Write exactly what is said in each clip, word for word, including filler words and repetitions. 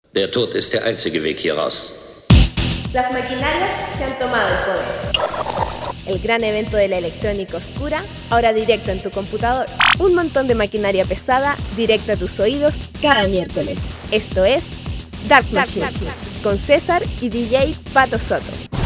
Der Tod ist der einzige Weg hier raus. Las maquinarias se han tomado el poder. El gran evento de la electrónica oscura, ahora directo en tu computador. Un montón de maquinaria pesada, directo a tus oídos, cada miércoles. Esto es Dark Machine, Dark Machine. Con César y D J Pato Soto.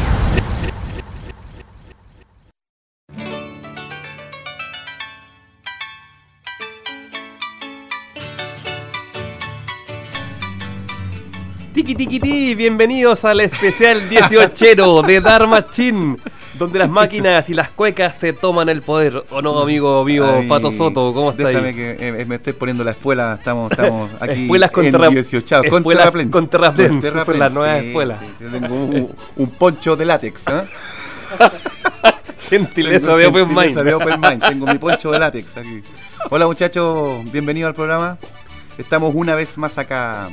Tiki tiki ti, bienvenidos al especial dieciochero de Dark Machine, donde las máquinas y las cuecas se toman el poder. ¿O no, amigo, amigo Ay, Pato Soto? ¿Cómo estás? Déjame ahí? que eh, me estoy poniendo la espuela, estamos, estamos aquí espuelas con en terra... dieciocho, con terraplén. Con terraplén, son las nuevas sí, espuelas. Sí, tengo un, un poncho de látex, ¿eh? Gentileza de Open Mind. de Open Mind, tengo mi poncho de látex aquí. Hola muchachos, bienvenidos al programa. Estamos una vez más acá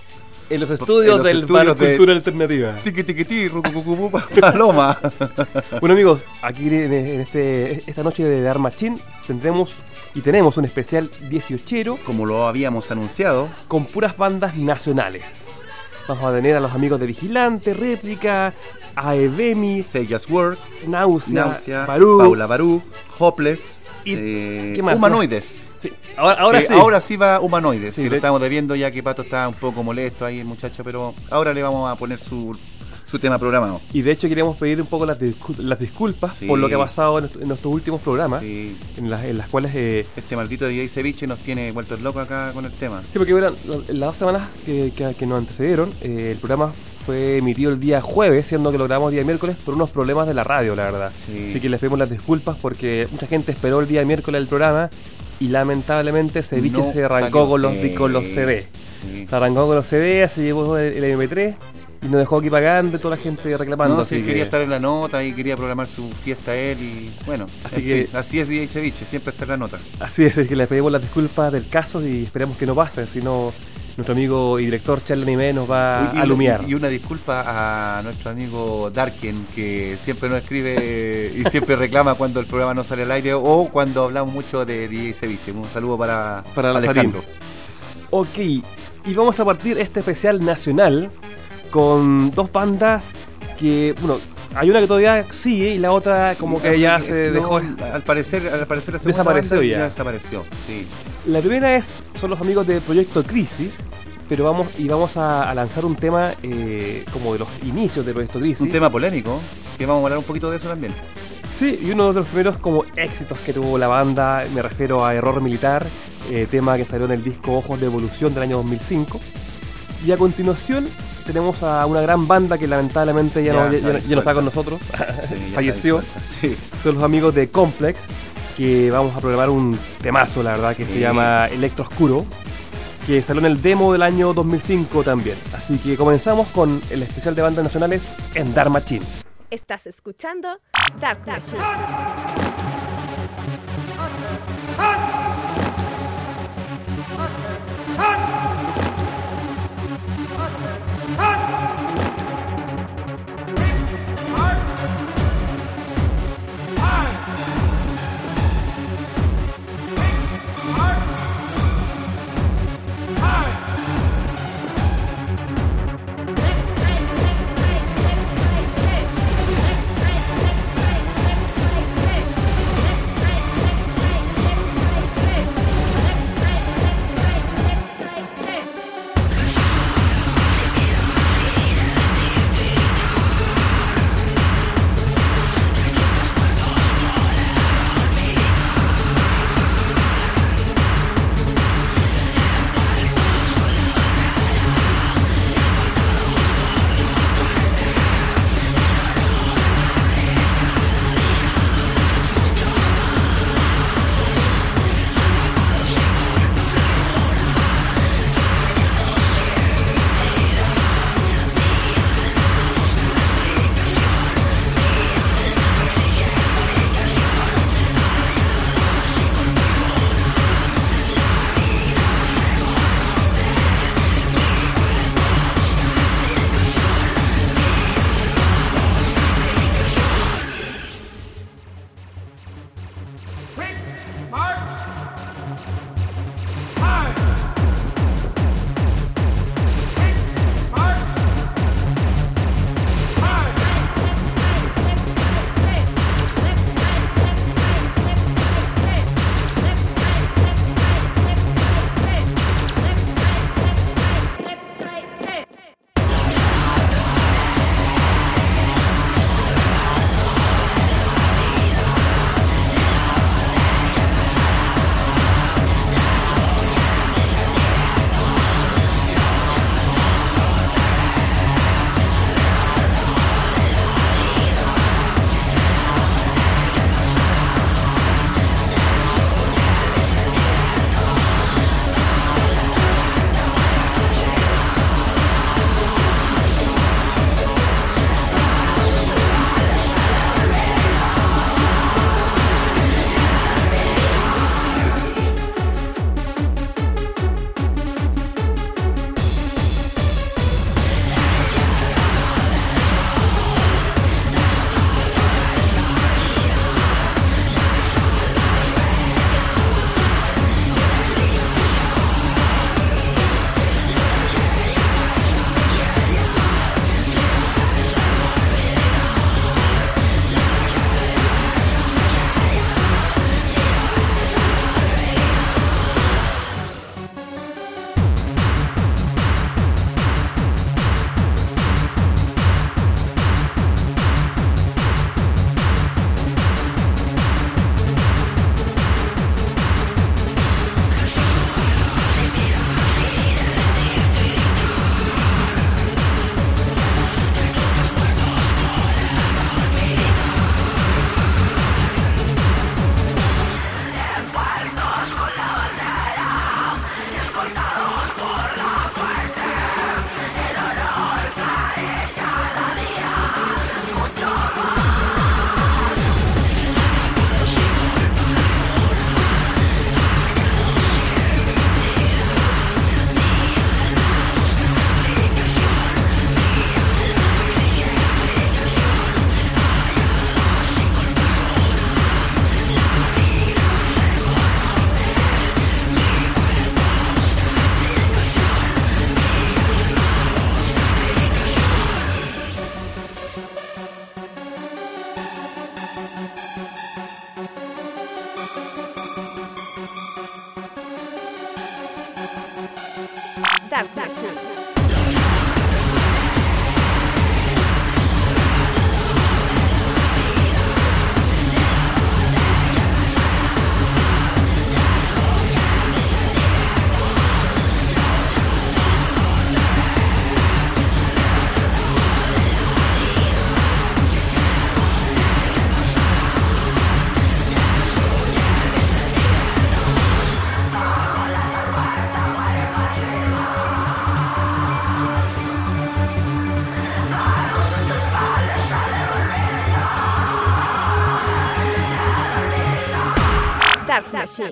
en los estudios, en los del estudios de Cultura Alternativa. Tiki tiki ti, rucucucucu, paloma. Bueno amigos, aquí en este, esta noche de Dark Machine tendremos y tenemos un especial dieciochero. Como lo habíamos anunciado. Con puras bandas nacionales. Vamos a tener a los amigos de Vigilante, Réplica, Aevemi, Say Just Word, Náusea, Náusea Barú, Paula Barú, Hopeless, y, eh, ¿qué más? Humanoides. Sí. Ahora, ahora, sí. ahora sí va Humanoides, sí, que lo le... estamos debiendo ya que Pato está un poco molesto ahí el muchacho, pero ahora le vamos a poner su, su tema programado. Y de hecho queremos pedir un poco las, discul- las disculpas sí. por lo que ha pasado en, en nuestros últimos programas, sí. en, las, en las cuales... Eh... Este maldito D J Ceviche nos tiene vueltos locos acá con el tema. Sí, porque bueno, las dos semanas que, que, que nos antecedieron, eh, el programa fue emitido el día jueves, siendo que lo grabamos el día miércoles por unos problemas de la radio, la verdad. Sí. Así que les pedimos las disculpas porque mucha gente esperó el día miércoles del programa y lamentablemente Ceviche no se arrancó salió, con, los, sí, con los C D. Sí. Se arrancó con los C D, se llevó el, el eme pe tres y nos dejó aquí pagando y toda la gente reclamando. No, sí, quería que... estar en la nota y quería programar su fiesta él y bueno, así, que, fin, así es D J Ceviche, siempre está en la nota. Así es, es que les pedimos las disculpas del caso y esperemos que no pase, si no... Nuestro amigo y director Charlie Anime nos va y, a alumiar. Y una disculpa a nuestro amigo Darken, que siempre nos escribe y siempre reclama cuando el programa no sale al aire o cuando hablamos mucho de D J Ceviche. Un saludo para, para Alejandro. Ok, y vamos a partir este especial nacional con dos bandas que, bueno, hay una que todavía sigue y la otra como que ya se no, dejó... Al parecer, al parecer la segunda desapareció ya. ya desapareció, sí. La primera es, son los amigos de Proyecto Crisis, pero vamos y vamos a, a lanzar un tema eh, como de los inicios de Proyecto Crisis. Un tema polémico, que vamos a hablar un poquito de eso también. Sí, y uno de los primeros como éxitos que tuvo la banda, me refiero a Error Militar, eh, tema que salió en el disco Ojos de Evolución del año dos mil cinco. Y a continuación tenemos a una gran banda que lamentablemente ya, ya, no, ya, ya, ya no está con nosotros, sí, falleció. Sí. Son los amigos de Complex, que vamos a programar un temazo, la verdad, que sí. se llama Electro Oscuro, que salió en el demo del año dos mil cinco también. Así que comenzamos con el especial de bandas nacionales en Dark Machine. Estás escuchando Dark Machine. Machine.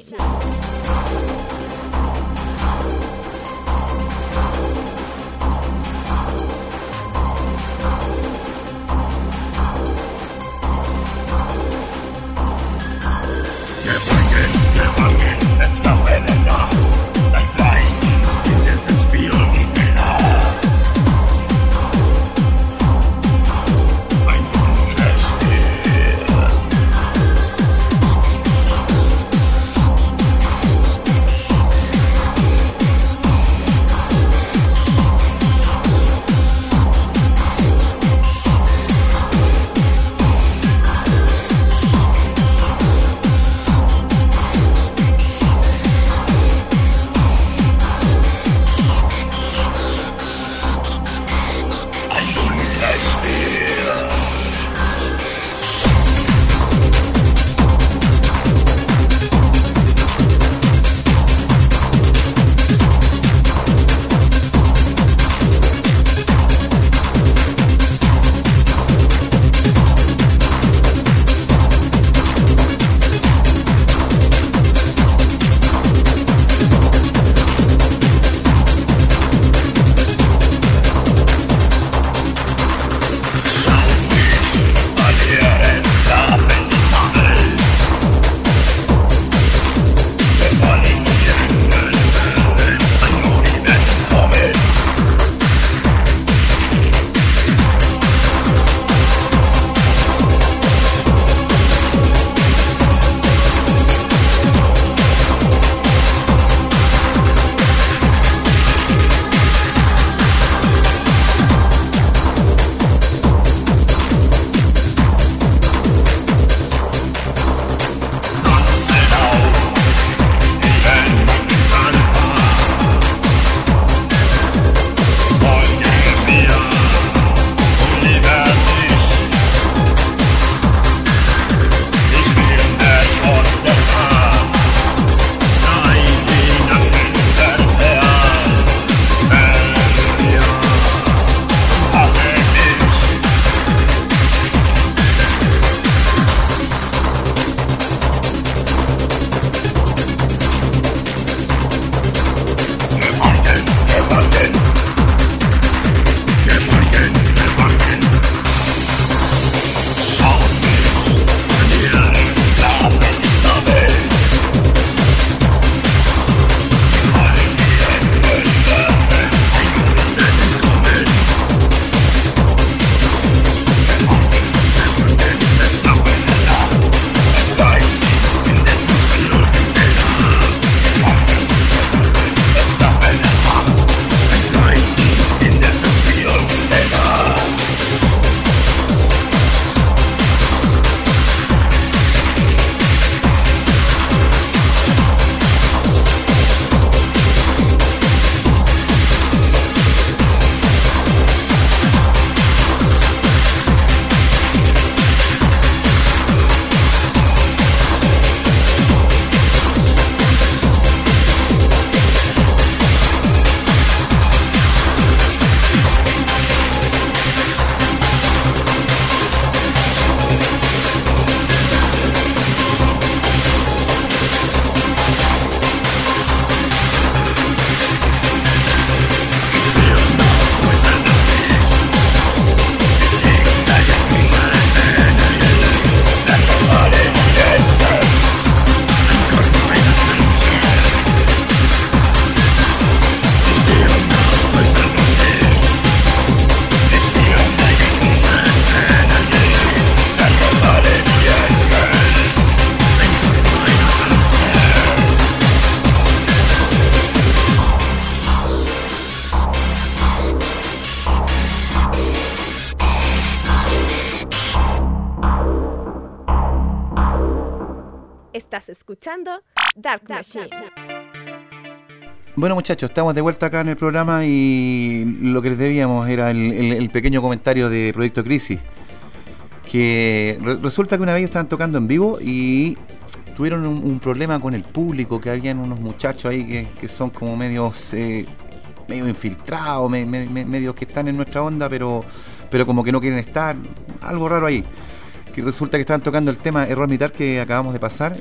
Estás escuchando Dark Machine. Bueno, muchachos, estamos de vuelta acá en el programa y lo que les debíamos era el, el, el pequeño comentario de Proyecto Crisis, que re resulta que una vez ellos estaban tocando en vivo y tuvieron un, un problema con el público, que habían unos muchachos ahí que, que son como medios eh, medio infiltrados, me, me, me, medios que están en nuestra onda, pero, pero como que no quieren estar, algo raro ahí. que resulta que estaban tocando el tema Error Militar que acabamos de pasar,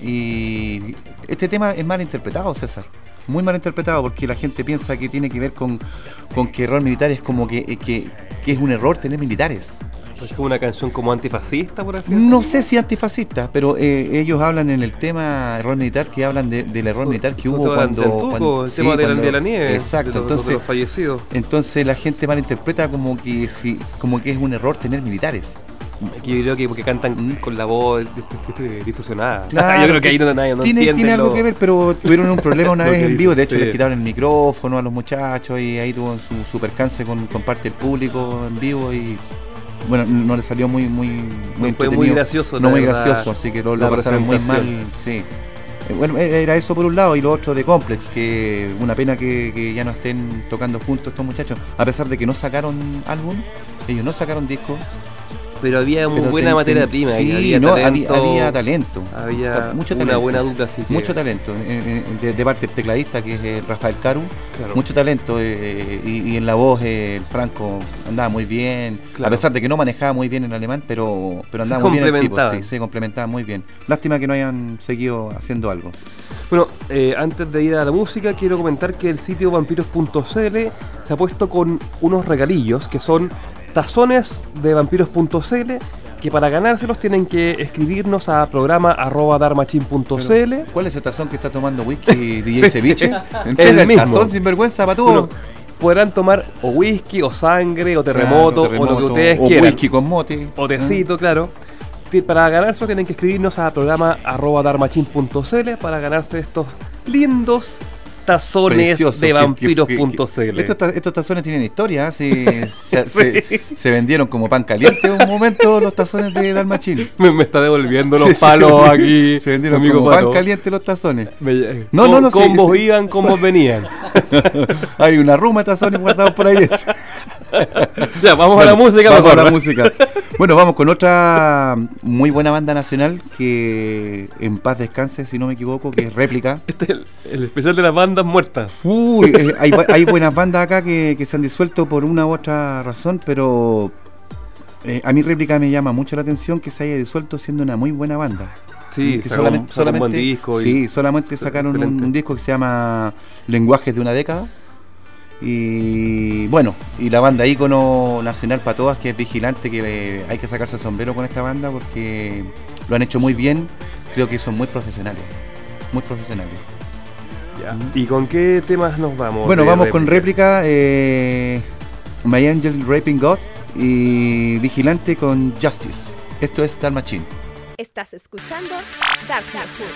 y este tema es mal interpretado, César. Muy mal interpretado, porque la gente piensa que tiene que ver con, con que Error Militar es como que, que, que es un error tener militares. ¿Es como una canción como antifascista, por así decirlo? No sé si antifascista, pero eh, ellos hablan en el tema Error Militar, que hablan de, del error So, militar que so hubo cuando, Tuco, cuando... el sí, tema de, cuando, la, de la nieve, exacto, de los, entonces, de los fallecidos. Entonces la gente malinterpreta como que, si, como que es un error tener militares. Yo creo que porque cantan ¿Mm? con la voz distorsionada. Claro, yo creo que ahí no, nadie no tiene, entiende. tiene algo lo... que ver, pero tuvieron un problema una vez en dicen, vivo. De hecho, sí. les quitaron el micrófono a los muchachos y ahí tuvo su, su percance con, con parte del público en vivo y bueno, no le salió muy muy muy no fue muy gracioso, no muy verdad, gracioso, así que lo, la lo pasaron muy mal, sí. Eh, Bueno, era eso por un lado, y lo otro de Complex, que una pena que, que ya no estén tocando juntos estos muchachos, a pesar de que no sacaron álbum, ellos no sacaron disco. Pero había muy Pero buena ten- materia ten- prima, sí, había, no, talento, había, había talento. había mucho una talento. buena dupla, así que... Mucho talento, eh, eh, de, de parte del tecladista, que es eh, Rafael Caru, Claro. mucho talento, eh, y, y en la voz eh, el Franco andaba muy bien, Claro. a pesar de que no manejaba muy bien el alemán, pero, pero andaba Se muy bien el tipo, complementaban. sí, se complementaba muy bien. Lástima que no hayan seguido haciendo algo. Bueno, eh, antes de ir a la música, quiero comentar que el sitio vampiros punto c l se ha puesto con unos regalillos que son tazones de vampiros punto c l, que para ganárselos tienen que escribirnos a programa arroba darmachin punto c l. ¿Cuál es el tazón que está tomando whisky D J Ceviche? Entrega El el, mismo. tazón sin vergüenza para tú. Bueno, podrán tomar o whisky, o sangre, o terremoto, o lo que ustedes o quieran. whisky con mote. O tecito, claro. Ti- Para ganarse tienen que escribirnos a programa arroba darmachin punto c l para ganarse estos lindos tazones Precioso, de que- vampiros que- punto que- c l. Estos, ta- estos tazones tienen historia, ¿eh? se, se, se- se vendieron como pan caliente un momento los tazones de Dalmachín. Me, me está devolviendo los Sí, sí. palos aquí. Se vendieron amigo como Pato. pan caliente los tazones. Me- No, com- no, no, sí, Combos sí. iban, combos venían. Hay una ruma de tazones guardados por ahí. Ya, vamos a la Bueno, música. Vamos mejor. a la música. Bueno, vamos con otra muy buena banda nacional que en paz descanse, si no me equivoco, que es Réplica. Este es el, el especial de las bandas muertas. Uy, eh, hay, bu- hay buenas bandas acá que, que se han disuelto por una u otra razón, pero eh, a mí Réplica me llama mucho la atención que se haya disuelto siendo una muy buena banda. Sí, que sacó un- solamente, sacó un buen solamente- disco y- sí, solamente sacaron un, excelente. un disco que se llama Lenguajes de una década. Y bueno, y la banda ícono nacional para todas, que es Vigilante, que eh, hay que sacarse el sombrero con esta banda porque lo han hecho muy bien. Creo que son muy profesionales, muy profesionales. Ya. ¿Y con qué temas nos vamos? Bueno, de vamos con Réplica, eh, My Angel Raping God y Vigilante con Justice. Esto es Dark Machine. Estás escuchando Dark Machine.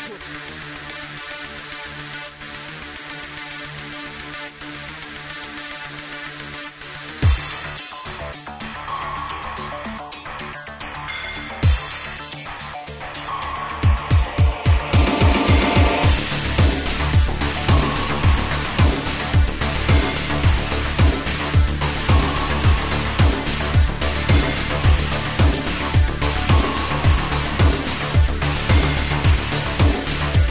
Thank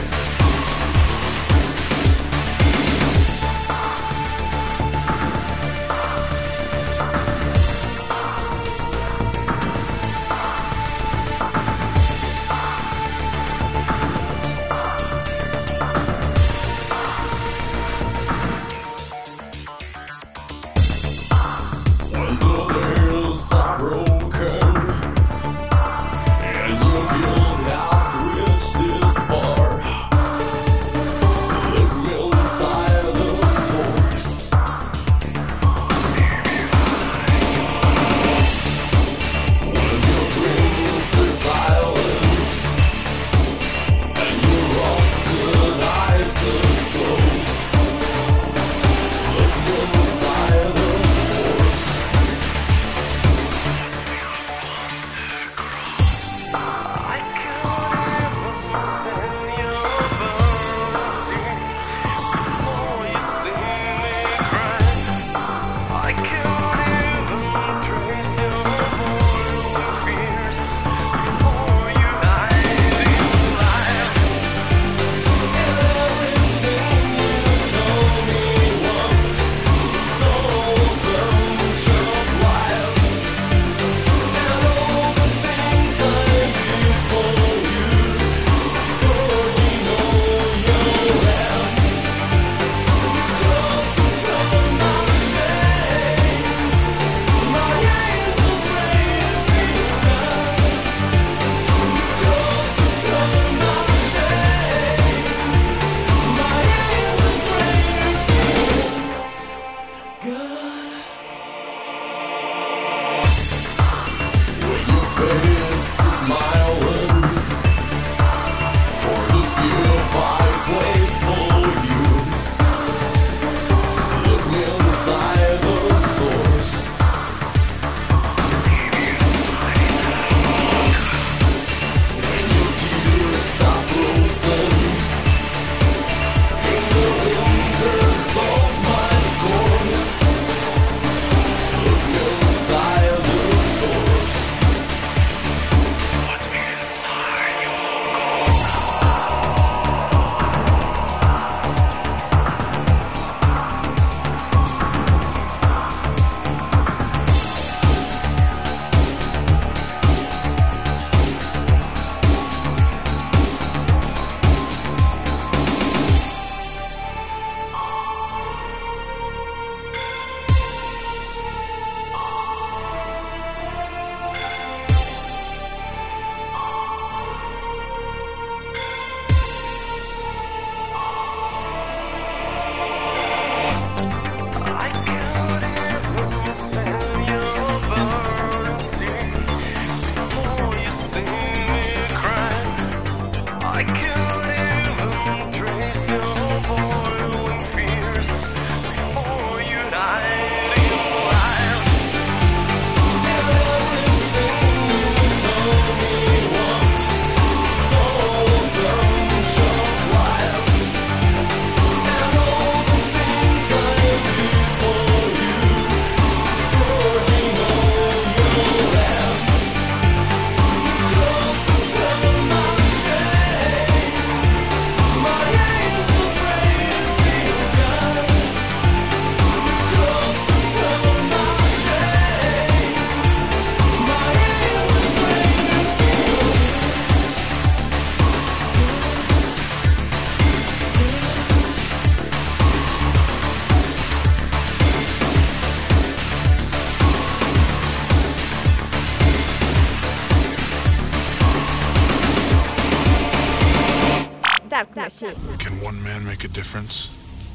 Dark Machine. Can one man make a difference?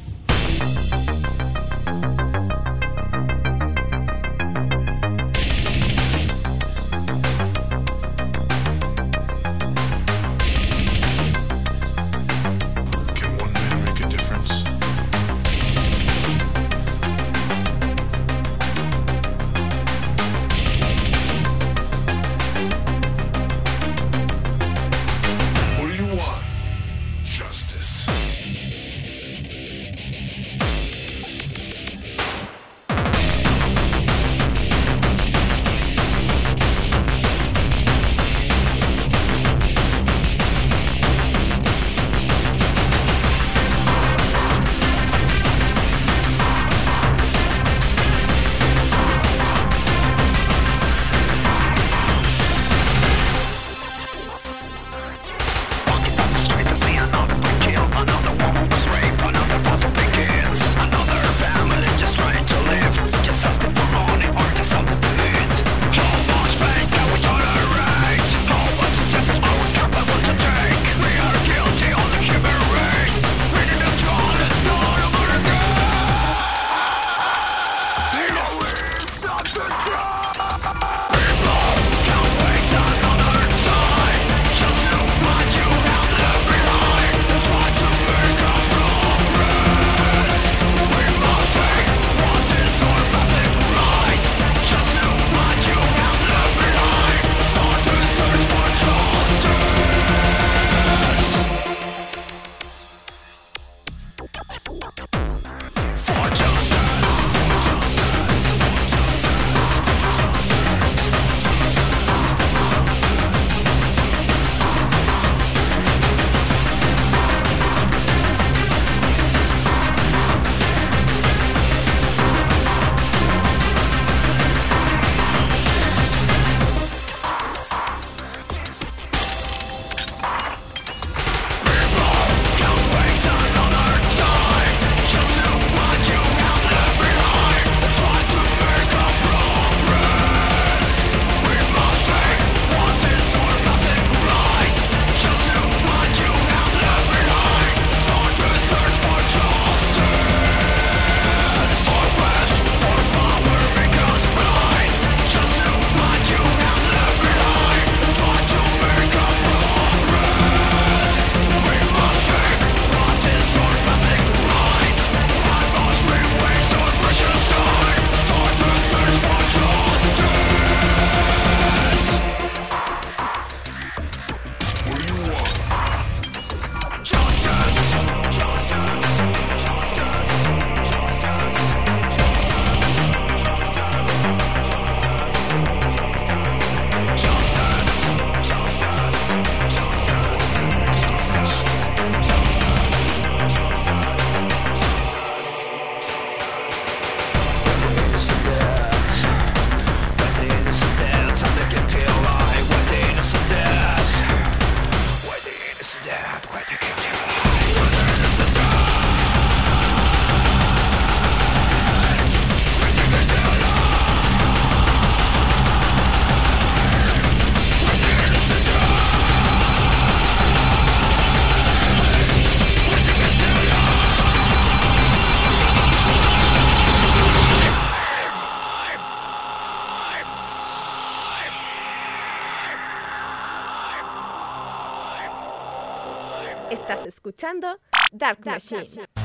Estás escuchando Dark Machine.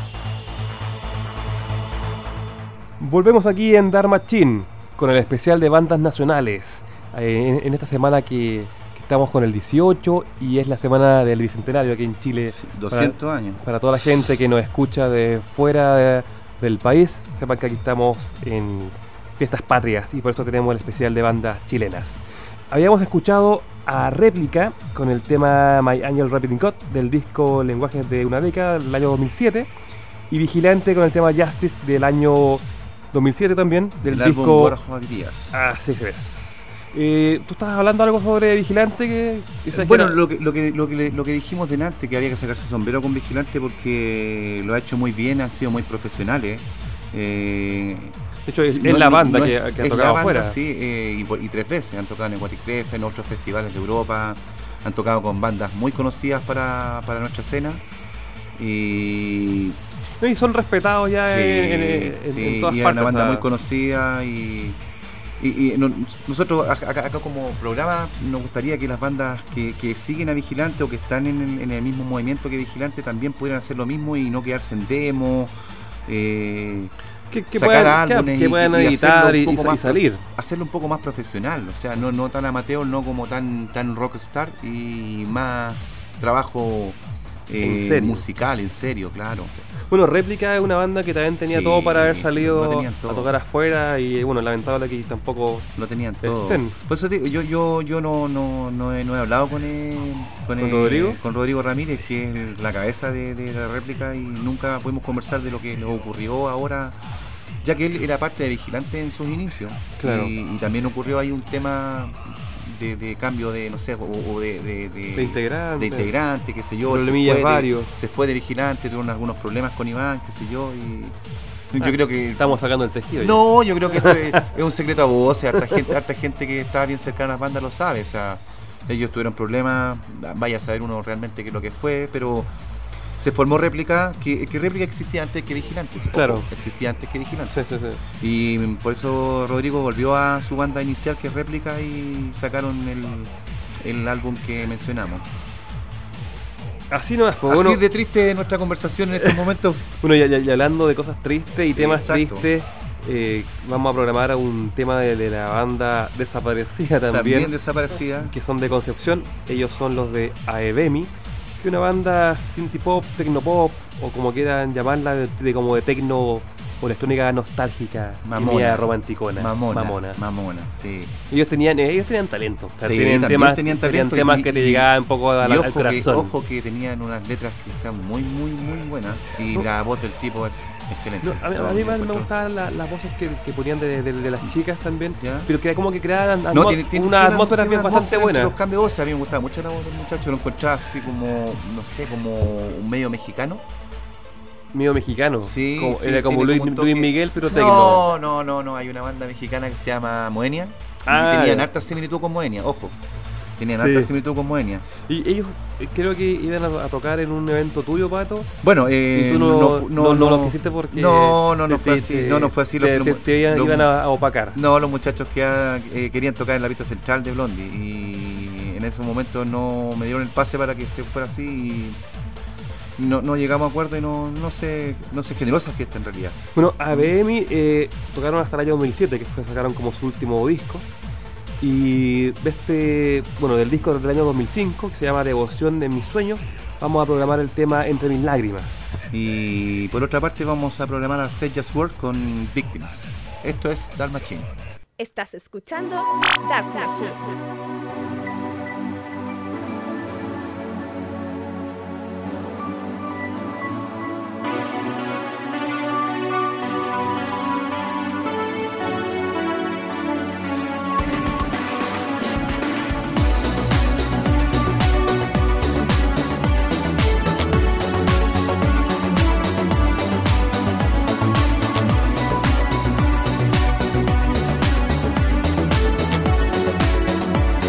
Volvemos aquí en Dark Machine con el especial de bandas nacionales. Eh, en, en esta semana que, que estamos con el dieciocho y es la semana del Bicentenario aquí en Chile. Sí, doscientos para, años. Para toda la gente que nos escucha de fuera de, del país, sepan que aquí estamos en fiestas patrias y por eso tenemos el especial de bandas chilenas. Habíamos escuchado a Réplica con el tema My Angel Repeating God del disco Lenguajes de una década del año dos mil siete y Vigilante con el tema Justice del año dos mil siete también del el disco álbum Díaz. Así es. Eh, ¿Tú estabas hablando algo sobre Vigilante? Que, que bueno, que era... lo, que, lo, que, lo, que, lo que dijimos delante, que había que sacarse sombrero con Vigilante porque lo ha hecho muy bien, han sido muy profesionales. Eh, de hecho, es, no, es la banda no, que, es, que ha es tocado la banda, afuera. Sí, eh, y, y tres veces han tocado en el Guaticref, en otros festivales de Europa. han tocado con bandas muy conocidas para, para nuestra escena. Y, y son respetados ya sí, en, en, en, sí, en todas y es partes. una banda o sea, muy conocida y, y, y no, nosotros acá, acá como programa nos gustaría que las bandas que, que siguen a Vigilante o que están en el, en el mismo movimiento que Vigilante también pudieran hacer lo mismo y no quedarse en demo, eh, que, que sacar puedan, álbumes que, que puedan y, y editar y, un poco y, más, y salir. hacerlo un poco más profesional, o sea, no, no tan amateur, no como tan, tan rockstar y más trabajo eh, ¿En serio? musical, en serio, claro. Bueno, Réplica es una banda que también tenía Sí, todo para haber salido todo. a tocar afuera y bueno, lamentable que tampoco lo tenían todo. estén. Por eso te, yo yo yo no no, no, he, no he hablado con el, con, ¿Con el, Rodrigo? con Rodrigo Ramírez, que es el, la cabeza de, de la Réplica, y nunca pudimos conversar de lo que nos ocurrió ahora, ya que él era parte de Vigilante en sus inicios. Claro. Y, y también ocurrió ahí un tema de, de cambio de, no sé, o, o de, de, de, de integrante, de integrante, qué sé yo. Problemillas se fue varios. De, se fue de Vigilante, tuvo algunos problemas con Iván, qué sé yo, y yo Ah, creo que... Estamos sacando el tejido. No, yo creo que esto es, es un secreto a voces, harta gente, harta gente que estaba bien cercana a las bandas lo sabe, o sea, ellos tuvieron problemas, vaya a saber uno realmente qué es lo que fue, pero se formó Réplica, que, que Réplica existía antes que Vigilante. Claro. Ojo, existía antes que Vigilante. Sí, sí, sí. Y por eso Rodrigo volvió a su banda inicial, que es Réplica, y sacaron el, el álbum que mencionamos. Así nomás, pues, Así bueno, de triste nuestra conversación en estos momentos. bueno ya, ya, ya hablando de cosas tristes y temas Exacto. tristes, eh, vamos a programar un tema de, de la banda desaparecida también, También desaparecida. que son de Concepción. Ellos son los de Aebemi, que es una banda synth pop, tecnopop, o como quieran llamarla, de, de como de tecno o electrónica nostálgica, Mamona. y media romanticona, Mamona, mamona. mamona, sí. Ellos tenían, eh, ellos tenían talento, o sea, Sí, tenían también temas, tenían talento temas y- que te y- llegaban un poco a la- Y al ojo que, corazón. ojo que tenían unas letras que sean muy, muy, muy buenas. Y No. la voz del tipo es excelente. No, a mí, Yo a mí lo más me encuentro. gustaban la- las voces que, que ponían de, de- de las chicas también, Ya. pero que como que creaban No, atmo- tiene, tiene, unas tiene- atmósferas tiene bien una bastante atmósfera entre buenas. Los cambios de voz, a mí me gustaba mucho la voz del muchacho, lo encontraba así como, no sé, como un medio mexicano. Mío mexicano. Sí, Como- sí, era como tiene Luis, como un Luis toque- Miguel, pero tecno. No, no, no, no, hay una banda mexicana que se llama Moenia. Ah, y tenían ya. harta similitud con Moenia, ojo. Tenían Sí. harta similitud con Moenia. Y ellos eh, creo que iban a, a tocar en un evento tuyo, Pato. Bueno, eh, y tú no, no, no lo quisiste porque. No, no, no te- fue te- así. te- no, no fue así. Los- Te, te- los- te iban, los- iban a, a opacar. No, los muchachos que ah, eh, querían tocar en la pista central de Blondie y en ese momento no me dieron el pase para que se fuera así y no, no llegamos a acuerdo y no, no se no se generó esa fiesta en realidad. Bueno, A B M eh, tocaron hasta el año dos mil siete, que fue, sacaron como su último disco. Y de este, bueno, del disco del año dos mil cinco, que se llama Devoción de mis sueños, vamos a programar el tema Entre mis lágrimas. Y por otra parte vamos a programar a Say Just Word con Víctimas. Esto es Dark Machine. Estás escuchando Dark Machine. Thank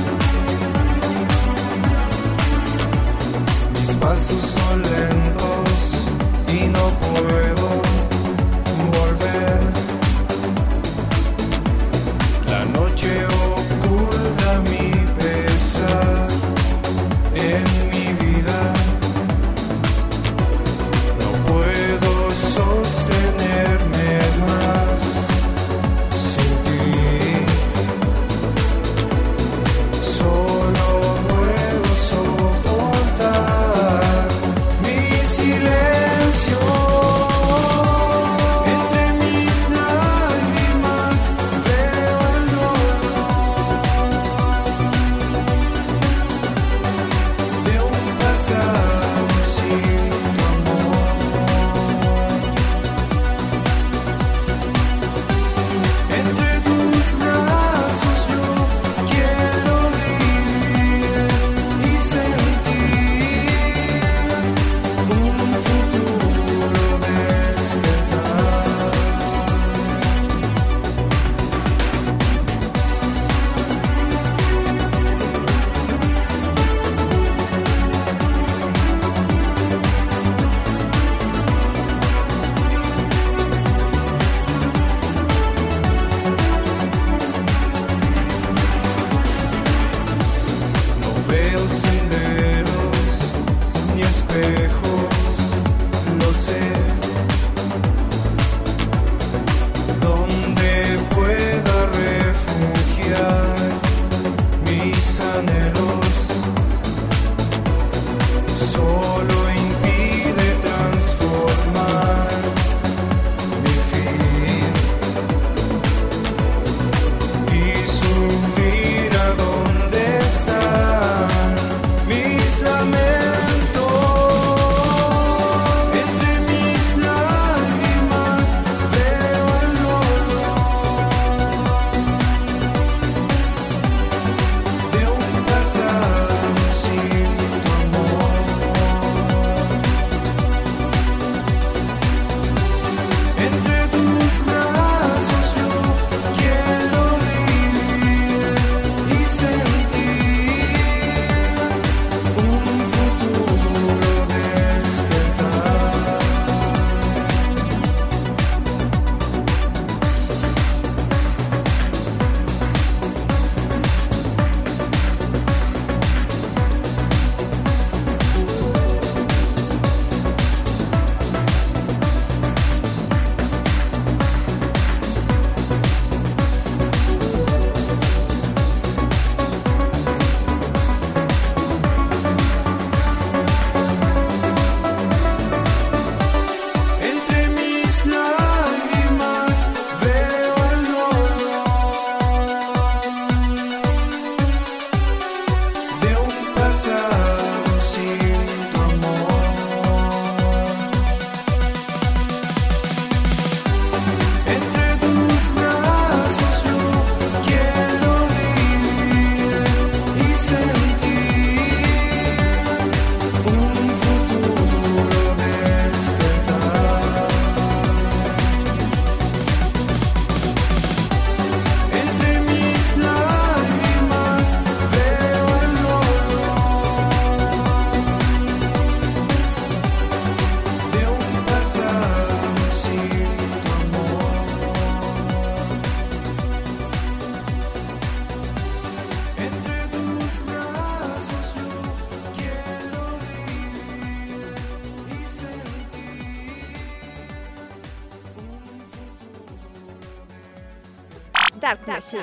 Dark Machine.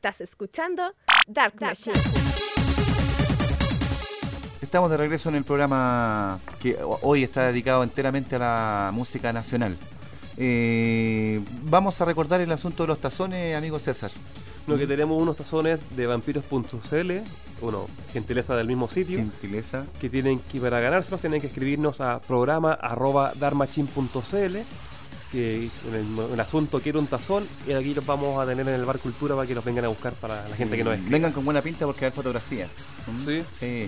Estás escuchando Dark Machine. Estamos de regreso en el programa que hoy está dedicado enteramente a la música nacional. Eh, vamos a recordar el asunto de los tazones, amigo César. Lo que tenemos unos tazones de vampiros punto c l, bueno, gentileza del mismo sitio. Gentileza. Que tienen que, para ganárselos, tienen que escribirnos a programa arroba darmachin punto c l. Que en el, el asunto quiero un tazón, y aquí los vamos a tener en el Bar Cultura para que los vengan a buscar para la gente que nos escribe. Vengan con buena pinta porque hay fotografía. ¿Sí? Sí.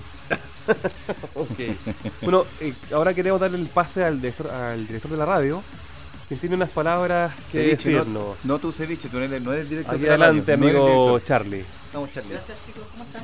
Ok. Bueno, eh, ahora queremos darle el pase al director, al director de la radio, que tiene unas palabras que Ceviche, decirnos. No, no tú, Ceviche, tú no eres, no eres el director Aquí de la adelante, radio, no amigo eres el Charlie. Vamos, Charlie. Gracias, chicos, ¿cómo están?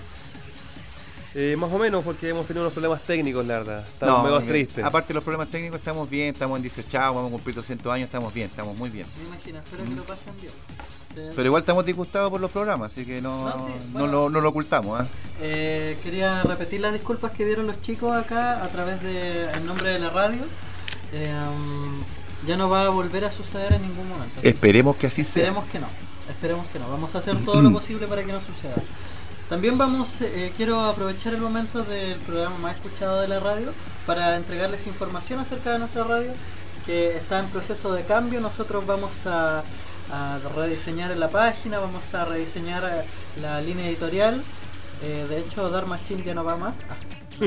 Eh, más o menos, porque hemos tenido unos problemas técnicos, la verdad. Estamos No, medio bien. tristes. Aparte de los problemas técnicos, estamos bien, estamos en dieciocho, vamos a cumplir doscientos años, estamos bien, estamos muy bien. Me imagino, espero que lo pasen bien. De- Pero igual estamos disgustados por los programas, así que no, No, sí, no, bueno. lo, no lo ocultamos. ¿eh? Eh, quería repetir las disculpas que dieron los chicos acá a través de en nombre de la radio. Eh, um, ya no va a volver a suceder en ningún momento. Así que Esperemos que así sea. esperemos que no, esperemos que no. Vamos a hacer todo lo posible para que no suceda. También vamos, eh, quiero aprovechar el momento del programa más escuchado de la radio para entregarles información acerca de nuestra radio que está en proceso de cambio. Nosotros vamos a, a rediseñar la página, vamos a rediseñar eh, la línea editorial. Eh, de hecho, Dark Machine ya no va más. Ah.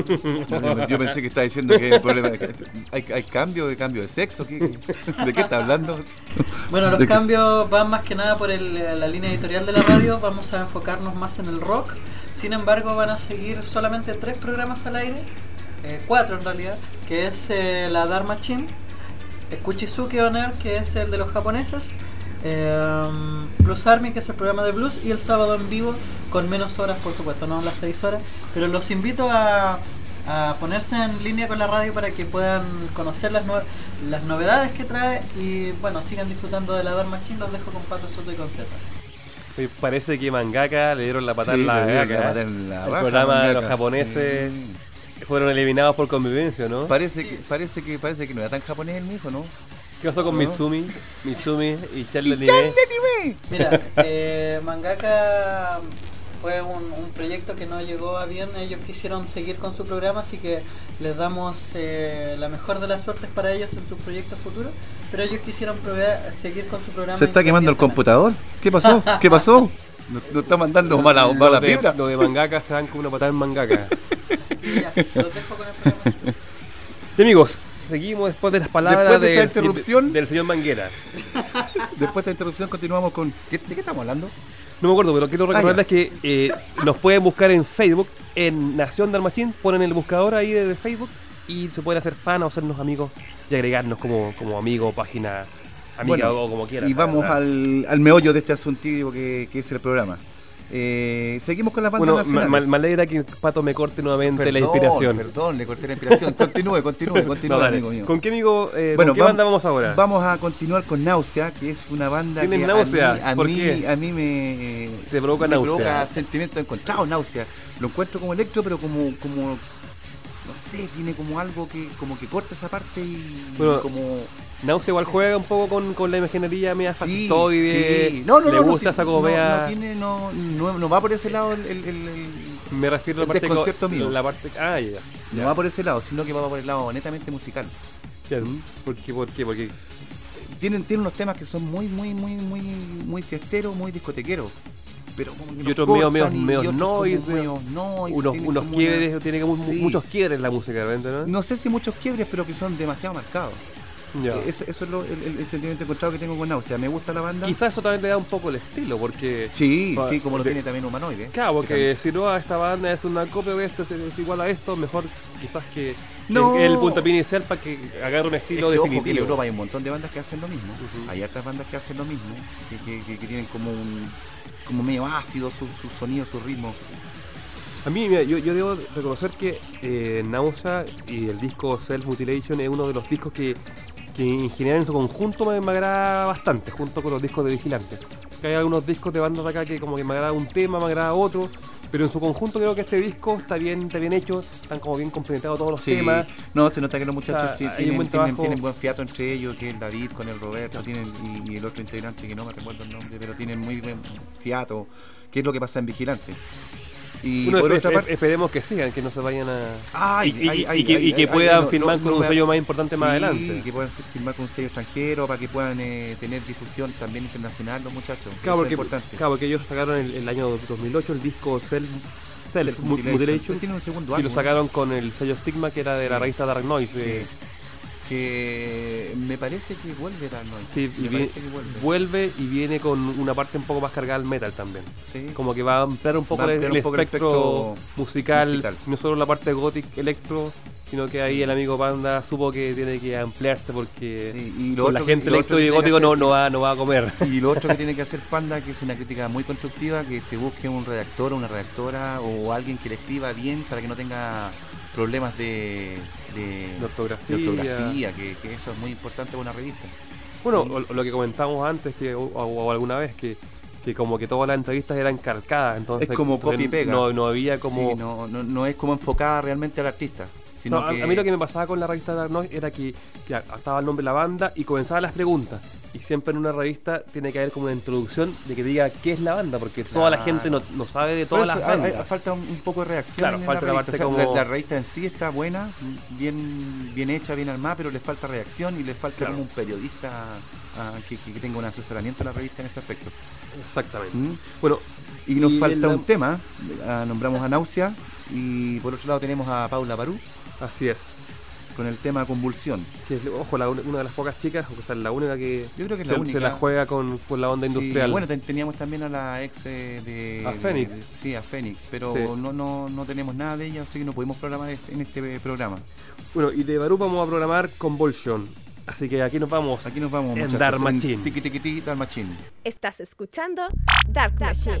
Yo pensé que estaba diciendo que el problema hay, hay cambio de cambio de sexo. ¿Qué- ¿De qué está hablando? Bueno, los ¿De qué- cambios van más que nada por el, la línea editorial de la radio. Vamos a enfocarnos más en el rock. Sin embargo, van a seguir solamente tres programas al aire, eh, cuatro en realidad, que es eh, la Dark Machine, Kuchizuke On Air, que es el de los japoneses, eh, Blues Army, que es el programa de blues, y el sábado en vivo, con menos horas por supuesto, no las seis horas, pero los invito a, a ponerse en línea con la radio para que puedan conocer las, nue- las novedades que trae y bueno, sigan disfrutando de la Dark Machine. Los dejo con Pato Soto y con César. Me parece que Mangaka le dieron la patada Sí, en la le dieron gaca, la ¿eh? patada en la El raja, programa de los Mangaka. japoneses Sí. fueron eliminados por convivencia, ¿no? Parece que, parece que parece que no era tan japonés el mijo, ¿no? ¿Qué pasó con ¿No? Mitsumi? Mitsumi y Charlie ¡Y Nive. Charlie! Mira, eh, Mangaka fue un, un proyecto que no llegó a bien. Ellos quisieron seguir con su programa, así que les damos eh, la mejor de las suertes para ellos en sus proyectos futuros. Pero ellos quisieron proveer- seguir con su programa. ¿Se está quemando el independientemente. computador? ¿Qué pasó? ¿Qué pasó? Nos, nos está mandando mala, mala Lo de, vibra. lo de Mangaka se dan con una patada en Mangaka. Y ya, los dejo con el programa. Y amigos, seguimos después de las palabras Después de esta del- interrupción. del señor Manguera. Después de esta interrupción continuamos con... ¿Qué- ¿De qué estamos hablando? No me acuerdo, pero quiero recordarles Ah, que eh, nos pueden buscar en Facebook, en Nación Dark Machine, ponen el buscador ahí de, de Facebook y se pueden hacer fan o hacernos amigos y agregarnos como, como amigo, página amiga Bueno, o como quieran. Y vamos ¿verdad? al, al meollo de este asuntivo que, que es el programa. Eh, seguimos con las bandas Bueno, nacionales. me, me alegra que Pato me corte nuevamente la Perdón, inspiración. Perdón, le corté la inspiración. Continúe, continúe, continúe, No, dale. amigo mío. ¿Con qué amigo, eh, Bueno, con qué vam- banda vamos ahora? Vamos a continuar con Náusea, que es una banda que ¿Tienes a náusea? mí, a ¿Por mí, qué? a mí me, Te provoca me náusea. provoca sentimientos encontrados, náusea. Lo encuentro como electro, pero como, como no sé, tiene como algo que como que corta esa parte y Bueno, como Náusea igual sí. juega un poco con, con la imaginería media sí, fascistoide. sí. No, no, le no, no, gusta sí, esa como no, media- no tiene, no, no, no va por ese lado el, el- el- el- Me refiero a la el parte desconcierto co- mío. La parte, ah, ya. no ya. va por ese lado, sino que va por el lado netamente musical. Ya, ¿Por qué? ¿Por qué? Porque Tienen, tienen unos temas que son muy, muy, muy, muy, muy fiesteros, muy discotequeros. Pero como que Y los otros medio- cortan medio- y- medio y otros noise, como medio- medio noise, unos, tienen unos como una- quiebres, tiene como mu- Sí. muchos quiebres la música, de repente, ¿no? No sé si muchos quiebres, pero que son demasiado marcados. Ya. Eh, Eso, eso es lo- el, el- el sentimiento encontrado que tengo con Náusea. Me gusta la banda. Quizás eso también le da un poco el estilo, porque... Sí, Pa- sí, como lo de- tiene también Humanoide. Claro, Que porque si no, esta banda es una copia de esto, es, es igual a esto, mejor quizás que, que No. el puntapié inicial para que agarre un Es estilo que, ojo, que en definitivo. Europa hay un montón de bandas que hacen lo mismo. Ujú. Hay otras bandas que hacen lo mismo, que, que- que- que tienen como un como medio ácido su, su sonido, su ritmo. A mí, mira, yo, yo debo reconocer que eh, Náusea y el disco Self Mutilation es uno de los discos que, que en general en su conjunto me, me agrada bastante, junto con los discos de Vigilantes. Que hay algunos discos de bandas de acá que como que me agrada un tema, me agrada otro, Pero en su conjunto creo que este disco está bien, está bien hecho, están como bien complementados todos los Sí, temas. no, se nota que los muchachos O sea, ti- hay un tienen, buen tienen, trabajo. tienen buen fiato entre ellos, que el David con el Roberto, tienen, y, y el otro integrante que no me recuerdo el nombre, pero tienen muy buen fiato, que es lo que pasa en Vigilante. Y Bueno, por espe- otra espe- parte, esperemos que sigan, que no se vayan a... Ay, y, y- ay, y ay, que, ay, y que ay, puedan ay, no, firmar no, con no un me- sello más importante más sí, adelante. que puedan firmar con un sello extranjero para que puedan eh, tener difusión también internacional los muchachos. Claro, Eso es porque, importante. claro, porque ellos sacaron el, el año dos mil ocho el disco Self, Self Self Mutilation, Mutilation. Tiene un segundo y álbum, lo sacaron con el sello Stigma, que era de la Sí. revista Dark Noise. de- Sí. Que me parece que vuelve Dark Noise. Sí, y me viene- parece que vuelve. vuelve y viene con una parte un poco más cargada al metal también. Sí. Como que va a ampliar un poco, Va a el, ampliar el un poco el espectro espectro musical, musical. no solo la parte gothic, electro, sino que ahí el amigo Panda supo que tiene que ampliarse porque Sí, y lo con la otro que- gente y lo electro otro que y tiene que gótico no, hacer- no, va, no va a comer. Y lo otro que tiene que hacer Panda, que es una crítica muy constructiva, que se busque un redactor o una redactora o alguien que le escriba bien para que no tenga problemas de, de, De ortografía. de ortografía, que, que eso es muy importante para una revista. Bueno, o- lo que comentábamos antes, que o, o alguna vez, que, que como que todas las entrevistas eran calcadas, entonces Es como entonces copia y pega. No, no había como... Sí, no, no, no es como enfocada realmente al artista, sino No, a, que... a mí lo que me pasaba con la revista Dark Noise era que, que estaba el nombre de la banda y comenzaban las preguntas. Y siempre en una revista tiene que haber como una introducción de que diga qué es la banda, porque toda la Claro. gente no, no sabe de Por todas eso las hay- bandas. hay- falta un, un poco de reacción Claro, en falta la la revista. parte O sea, como- la, la revista en sí está buena, bien, bien hecha, bien armada, pero le falta reacción y le falta Claro. como un periodista ah, que, que tenga un asesoramiento a la revista en ese aspecto. Exactamente. ¿Mm? Bueno, Y nos Y falta la- un tema, ah, nombramos a Náusea y por otro lado tenemos a Paula Barú así es. con el tema Convulsión. Que es, ojo, la, un- una de las pocas chicas, o sea, la única que, Yo creo que es se, la única. se la juega con, con la onda Sí, industrial. bueno, ten- teníamos también a la ex eh, de... A de- Fénix. de- sí, a Fénix, pero Sí. no, no, no tenemos nada de ella, así que no pudimos programar este- en este programa. Bueno, y de Barú vamos a programar Convulsion. Así que aquí nos vamos. Aquí nos vamos, En muchachos. Dark Machine. Tiki tiki tiki, Dark Machine. Estás escuchando Dark Machine.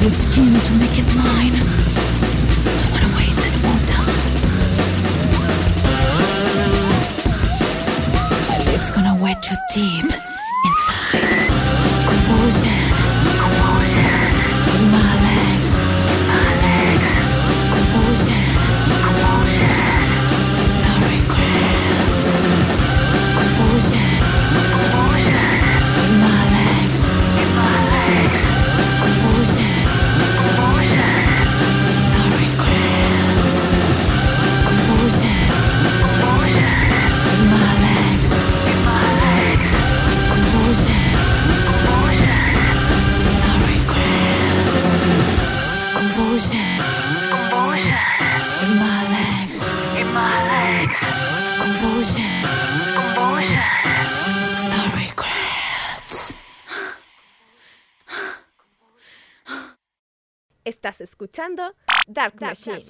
your skin to make it mine. Don't wanna waste any more time. My lips gonna wet you deep inside. Composure, composure. In my legs, in my legs. Composure, composure. No regrets. Composure, composure. In my legs, in my legs. Composure, composure. No regrets. Composure, composure. In my legs, in my legs. Composure, composure. No regrets. Composure, composure. In my legs, in my legs. Composure, composure. No regrets. Estás escuchando Dark Machine.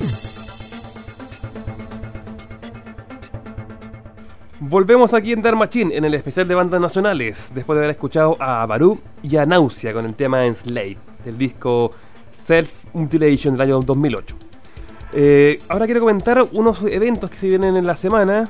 Volvemos aquí en Dark Machine, en el especial de bandas nacionales, después de haber escuchado a Barú y a Náusea con el tema Enslaved, del disco Self Mutilation del año dos mil ocho. Eh, ahora quiero comentar unos eventos que se vienen en la semana.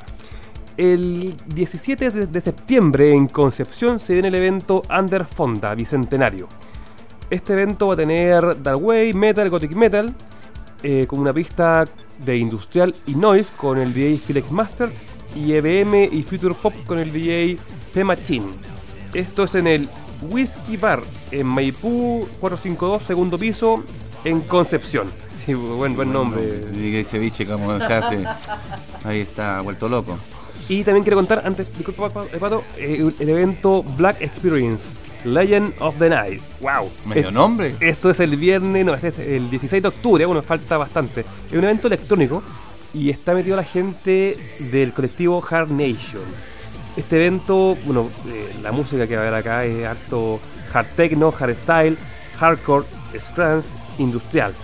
El diecisiete de, de septiembre en Concepción se viene el evento Under Fonda Bicentenario. Este evento va a tener Dark Wave, Metal, Gothic Metal, eh, con una pista de industrial y noise con el D J Felix Master, y E B M y Future Pop con el D J P-Machine. Esto es en el Whiskey Bar en Maipú cuatrocientos cincuenta y dos, segundo piso, en Concepción. Sí, buen, buen nombre. Y ese biche como se hace, ahí está vuelto loco. Y también quiero contar, antes, disculpa Pato, eh, el evento Black Experience, Legend of the Night. ¡Wow! ¿Medio es, nombre? Esto es el viernes, no, este es el dieciséis de octubre, bueno, falta bastante. Es un evento electrónico y está metido la gente del colectivo Hard Nation. Este evento, bueno, eh, la música que va a haber acá es harto hard techno, hard style, hardcore, trance, industrial.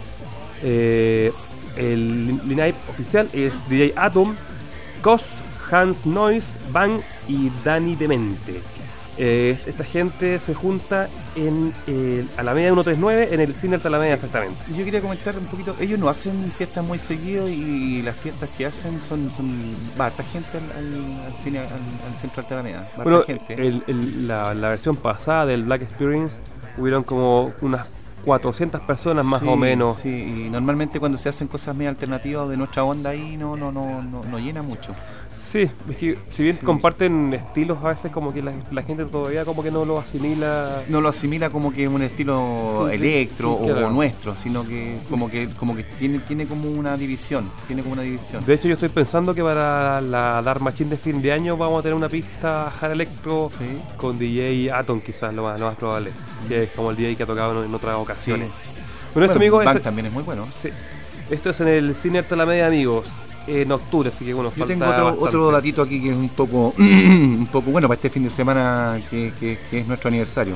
Eh, el line-up oficial es D J Atom, Cos, Hans Noise, Bang y Dani Demente. Eh, esta gente se junta en eh, Alameda ciento treinta y nueve, en el Cine Alta Alameda exactamente. Yo quería comentar un poquito, ellos no hacen fiestas muy seguido y las fiestas que hacen son, son va harta gente al, al, al cine, al, al Centro Alta Alameda. Bueno, gente. el, el, la, la versión pasada del Black Experience hubieron como unas cuatrocientas personas más sí, o menos. Sí, y normalmente cuando se hacen cosas medio alternativas o de nuestra onda ahí no, no, no, no, no llena mucho. Sí, es que si bien sí. comparten estilos, a veces como que la, la gente todavía como que no lo asimila. No lo asimila como que es un estilo sí, electro sí, claro. o nuestro, sino que como que como que tiene tiene como una división, tiene como una división. De hecho yo estoy pensando que para la Dark Machine de fin de año vamos a tener una pista hard electro sí. con D J Atom quizás lo más, lo más probable, mm. que es como el D J que ha tocado en, en otras ocasiones. Sí. Bueno, bueno, esto amigos, Bang esto, también es muy bueno. Sí. Esto es en el Cine Alta Alameda, amigos. En octubre, así que bueno, yo falta tengo otro, bastante. otro datito aquí que es un poco un poco bueno para este fin de semana que, que, que es nuestro aniversario.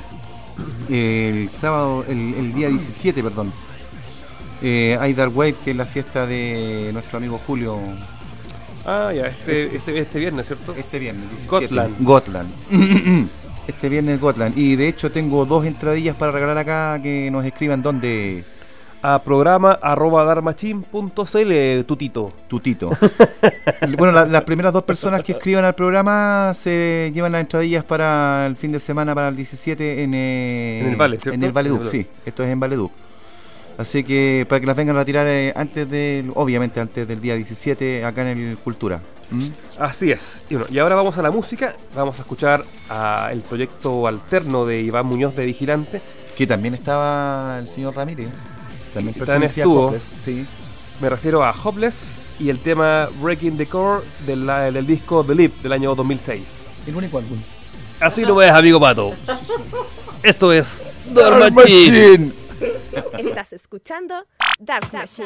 El sábado, el, el día diecisiete, perdón, eh, hay Dark Wave, que es la fiesta de nuestro amigo Julio. Ah, ya, este, es, este, este viernes, ¿cierto? Este viernes, diecisiete. Gotland. Gotland. Este viernes Gotland. Y de hecho tengo dos entradillas para regalar acá, que nos escriban dónde. A programa arroba darmachin punto cl, tutito. Tutito. Bueno, la, las primeras dos personas que escriban al programa se llevan las entradillas para el fin de semana, para el diecisiete en, eh, en el Valle, ¿cierto? En el Valeduc, sí. Esto es en Valeduc. Así que para que las vengan a retirar eh, antes del, obviamente antes del día diecisiete, acá en el Cultura. ¿Mm? Así es. Y, bueno, y ahora vamos a la música. Vamos a escuchar a el proyecto alterno de Iván Muñoz de Vigilante. Que también estaba el señor Ramírez. También pertenecía a Hopeless. Sí. Me refiero a Hopeless y el tema Breaking the Core del, del disco Believe del año dos mil seis. El único álbum. Así lo ves, amigo Pato. Sí, sí. Esto es Dark, Dark Machine. Machine. Estás escuchando Dark Machine.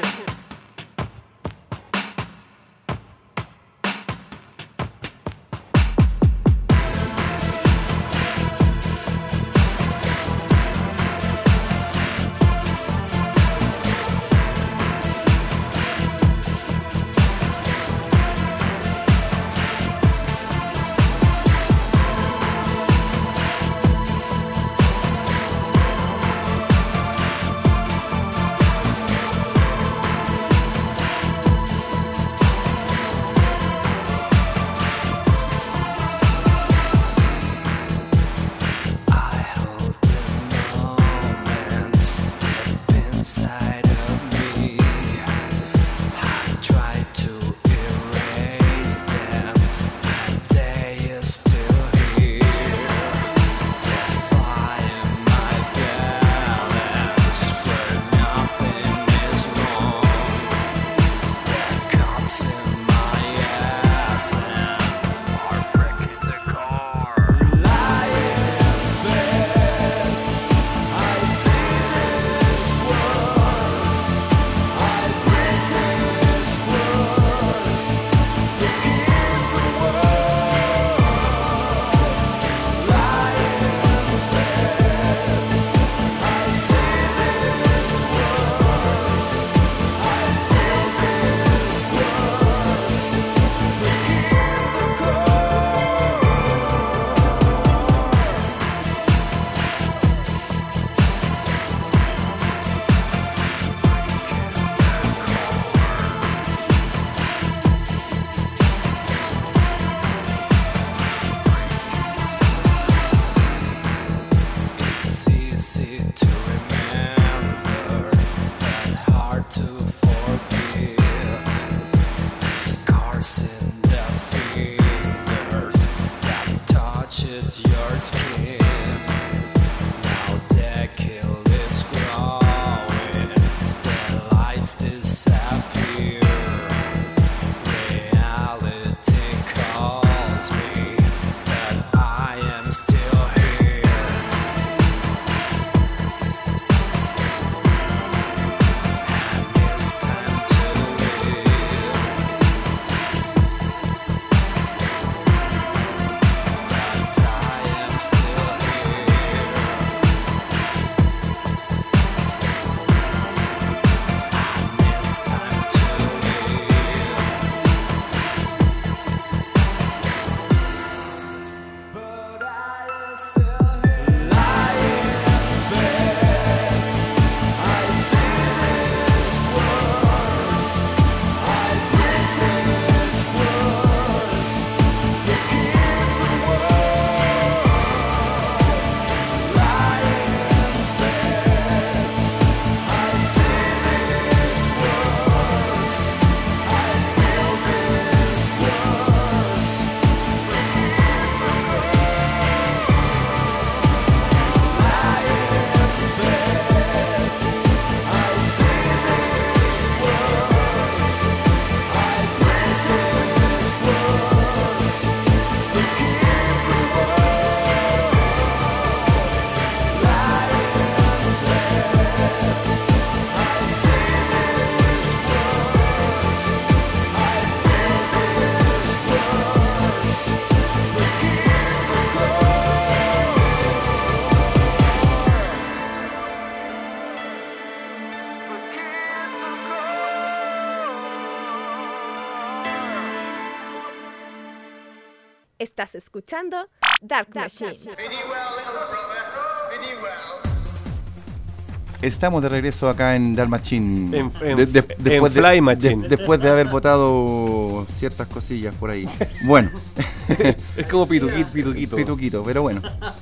Estás escuchando Dark Machine. Estamos de regreso acá en Dark Machine. En, en, de, de, después en Fly de, Machine. de, después de haber votado ciertas cosillas por ahí. Bueno. Es como pituquito, pituquito. Pituquito, pero bueno.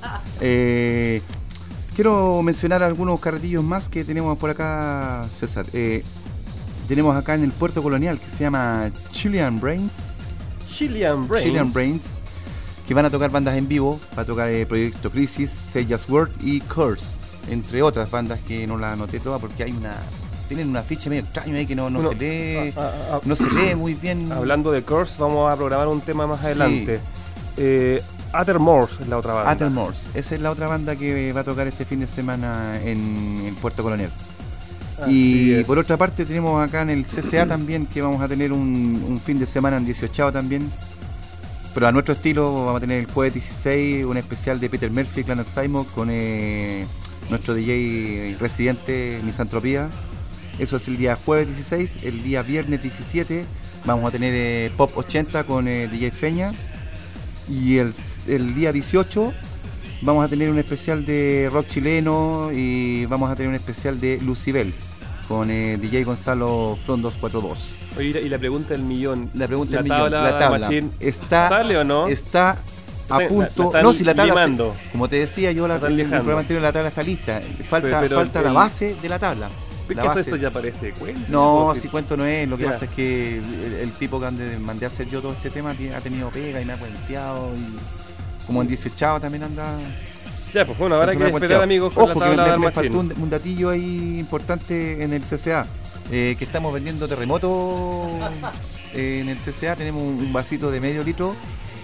Eh, quiero mencionar algunos carretillos más que tenemos por acá, César. Eh, tenemos acá en el puerto colonial que se llama Chilean Brains. Chilean Brains. Chilean Brains. Que van a tocar bandas en vivo. Va a tocar eh, Proyecto Crisis, Say Just Word y Curse. Entre otras bandas que no las anoté todas porque hay una... Tienen una ficha medio extraña ahí que no, no Bueno, se lee. a- a- a- no se lee muy bien. Hablando de Curse, vamos a programar un tema más Sí. adelante. Eh, Uttermost es la otra banda. Uttermost. Esa es la otra banda que va a tocar este fin de semana en el Puerto Colonial. Así Y es. por otra parte tenemos acá en el C C A también que vamos a tener un, un fin de semana en dieciocho también. Pero a nuestro estilo vamos a tener el jueves dieciséis un especial de Peter Murphy, Clan of Simon con eh, nuestro D J residente Misantropía. Eso es el día jueves dieciséis. El día viernes diecisiete vamos a tener eh, Pop ochenta con eh, D J Feña. Y el, el día dieciocho vamos a tener un especial de rock chileno y vamos a tener un especial de Lucibel con eh, D J Gonzalo Front doscientos cuarenta y dos. Oye, y la- y la pregunta del millón. La pregunta la del millón, tabla, la tabla Machine, está, ¿sale o no? está a La- la punto. están no, si la tabla, se- limando. como te decía yo, la, La están en el lijando. programa anterior la tabla está lista. Falta, Pero- pero falta la el- base de la tabla. ¿Qué La es base. eso? Ya parece cuento. No, Sí. si cuento no es, lo que Ya. pasa es que el, el tipo que ande- mandé a hacer yo todo este tema tiene- ha tenido pega y me ha cuenteado y como en dieciocho también anda. Ya, pues bueno, habrá Eso que me ha esperar, cuenteado. amigos, con Ojo, la que tabla me, de me Machine. faltó un, un datillo ahí importante en el C C A, eh, que estamos vendiendo terremoto eh, en el C C A, tenemos un, un vasito de medio litro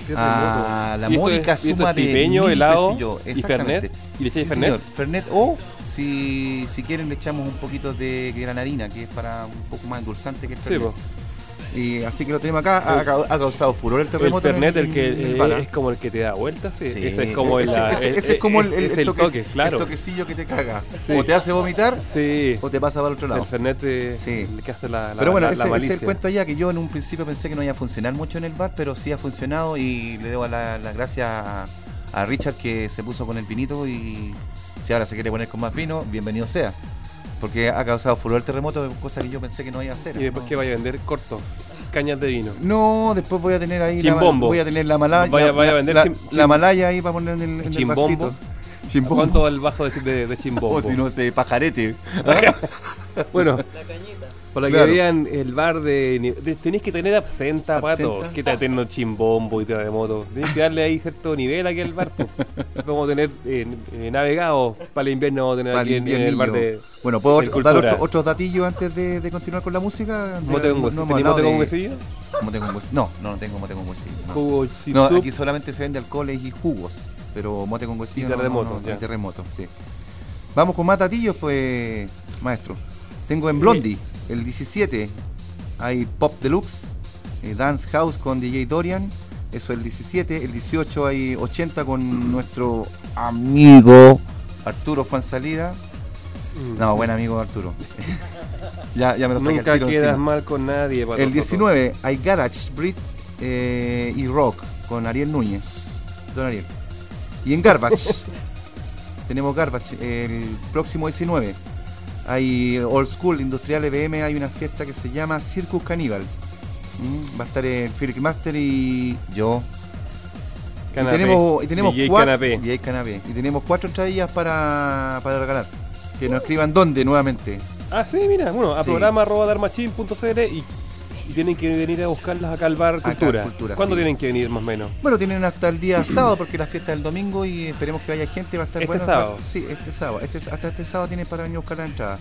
a la ¿Y esto módica es- y esto suma es de pipeño, mil helado pesillos. y Exactamente. Fernet? ¿Y le echáis Sí, Fernet? señor. Fernet o si, si quieren le echamos un poquito de granadina, que es para un poco más endulzante que el Sí, Fernet. pues. Y así que lo tenemos acá, ha, ha causado furor el El terremoto. en Fernet, el que en el eh, bar, ¿ah? es como el que te da vueltas, sí. Sí, Ese es como el, ese, la- ese- es- ese es como el, el- es el el toque, toque, claro. el toquecillo que te caga. Sí. O te hace vomitar Sí. o te pasa para el otro lado. El Fernet eh, Sí. el que hace la, la, Pero bueno, la- ese, la ese es malicia. el cuento allá, que yo en un principio pensé que no iba a funcionar mucho en el bar, pero sí ha funcionado y le debo las la gracias a, a Richard que se puso con el vinito y si ahora se quiere poner con más vino, bienvenido sea. Porque ha causado furor el terremoto, cosa que yo pensé que no iba a hacer. Y después ¿no? que vaya a vender corto, cañas de vino. No, después voy a tener ahí Chimbombo. la, voy a tener la malaya, Vaya- la, vaya a vender la, chim- la chim- malaya ahí para poner en el, en el Chimbombo. vasito. Chimbombo. ¿Cuánto va el vaso de, de, de chimbombo? O si no, de pajarete. Bueno, La cañita. para que Claro. vean el bar de, ni- de- tenéis que tener absenta, pato. Absenta. Que te tener chimbombo y terremoto. Tenéis que darle ahí cierto nivel aquí al bar. Pues. Vamos a tener eh, eh, navegados para el invierno, vamos a tener Para aquí el en, en el bar inviernillo. de. Bueno, ¿puedo de dar cultura. otro- otros datillos antes de, de continuar con la música? ¿Mote De- con no huesillo? hemos ¿Tenés hablado mote con de- huesillo? mote con huesillo. No, no, no tengo mote con huesillo. No, Jugo sin No, soup. aquí solamente se vende alcoholes y jugos, pero mote con huesillo Y no, terremoto, no, no, ya. y terremoto, sí. Vamos con más datillos, pues, maestro. Tengo en Blondie, el diecisiete, hay Pop Deluxe, eh, Dance House con D J Dorian, eso el diecisiete. El dieciocho hay ochenta con nuestro amigo Arturo Fuensalida. Mm. No, buen amigo Arturo. ya, ya me lo saqué Nunca al tiro quedas encima. mal con nadie. Pato El Soto. diecinueve hay Garage, Brit eh, y Rock con Ariel Núñez. Don Ariel. Y en Garbage tenemos Garbage el próximo diecinueve. Hay Old School Industrial E B M, hay una fiesta que se llama Circus Caníbal. Mm, va a estar el Philip Master y yo. Canapé. Y tenemos, y tenemos D J cuatro, Canapé. D J Canapé. Y tenemos cuatro entradillas para, para regalar. Que nos escriban dónde nuevamente. Ah, sí, mira, bueno, a Sí. programa arroba darmachín punto c l y, y tienen que venir a buscarlas acá al bar Acá al Cultura. Cultura, ¿Cuándo sí. tienen que venir más o menos? Bueno, tienen hasta el día sábado porque la fiesta es el domingo y esperemos que vaya gente, va a estar Este bueno. sábado. Sí, este sábado. Este, hasta este sábado tienen para venir a buscar la entrada.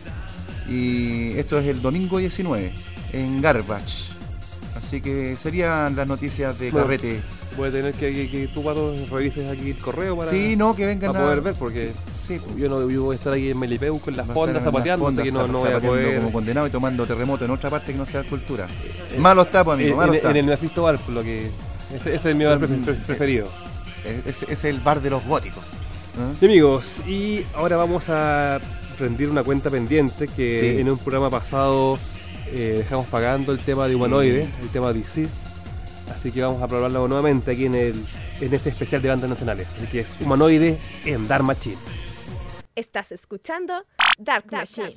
Y esto es el domingo diecinueve en Garbage. Así que serían las noticias de Bueno, carrete. Voy a tener que, que, que tú, Pato, revises aquí el correo para, Sí, no, que vengan para a poder ver, porque Sí, yo no yo voy a estar aquí en Melipeu con las va a fondas estar en las zapateando, así fondas, que no, no voy a zapateando poder. como condenado y tomando terremoto en otra parte que no sea Cultura. Malo está, pues, amigo, en, malo en- está. en el Mephisto Bar, por lo que. Ese, ese es mi bar pre- pre- preferido. Ese es el bar de los góticos. ¿Ah? Y amigos, y ahora vamos a rendir una cuenta pendiente que Sí. en un programa pasado eh, dejamos pagando el tema de humanoide, el tema de Isis. Así que vamos a probarlo nuevamente aquí en el en este especial de bandas nacionales. Así que es Humanoide en Dark Machine. Estás escuchando Dark Machine.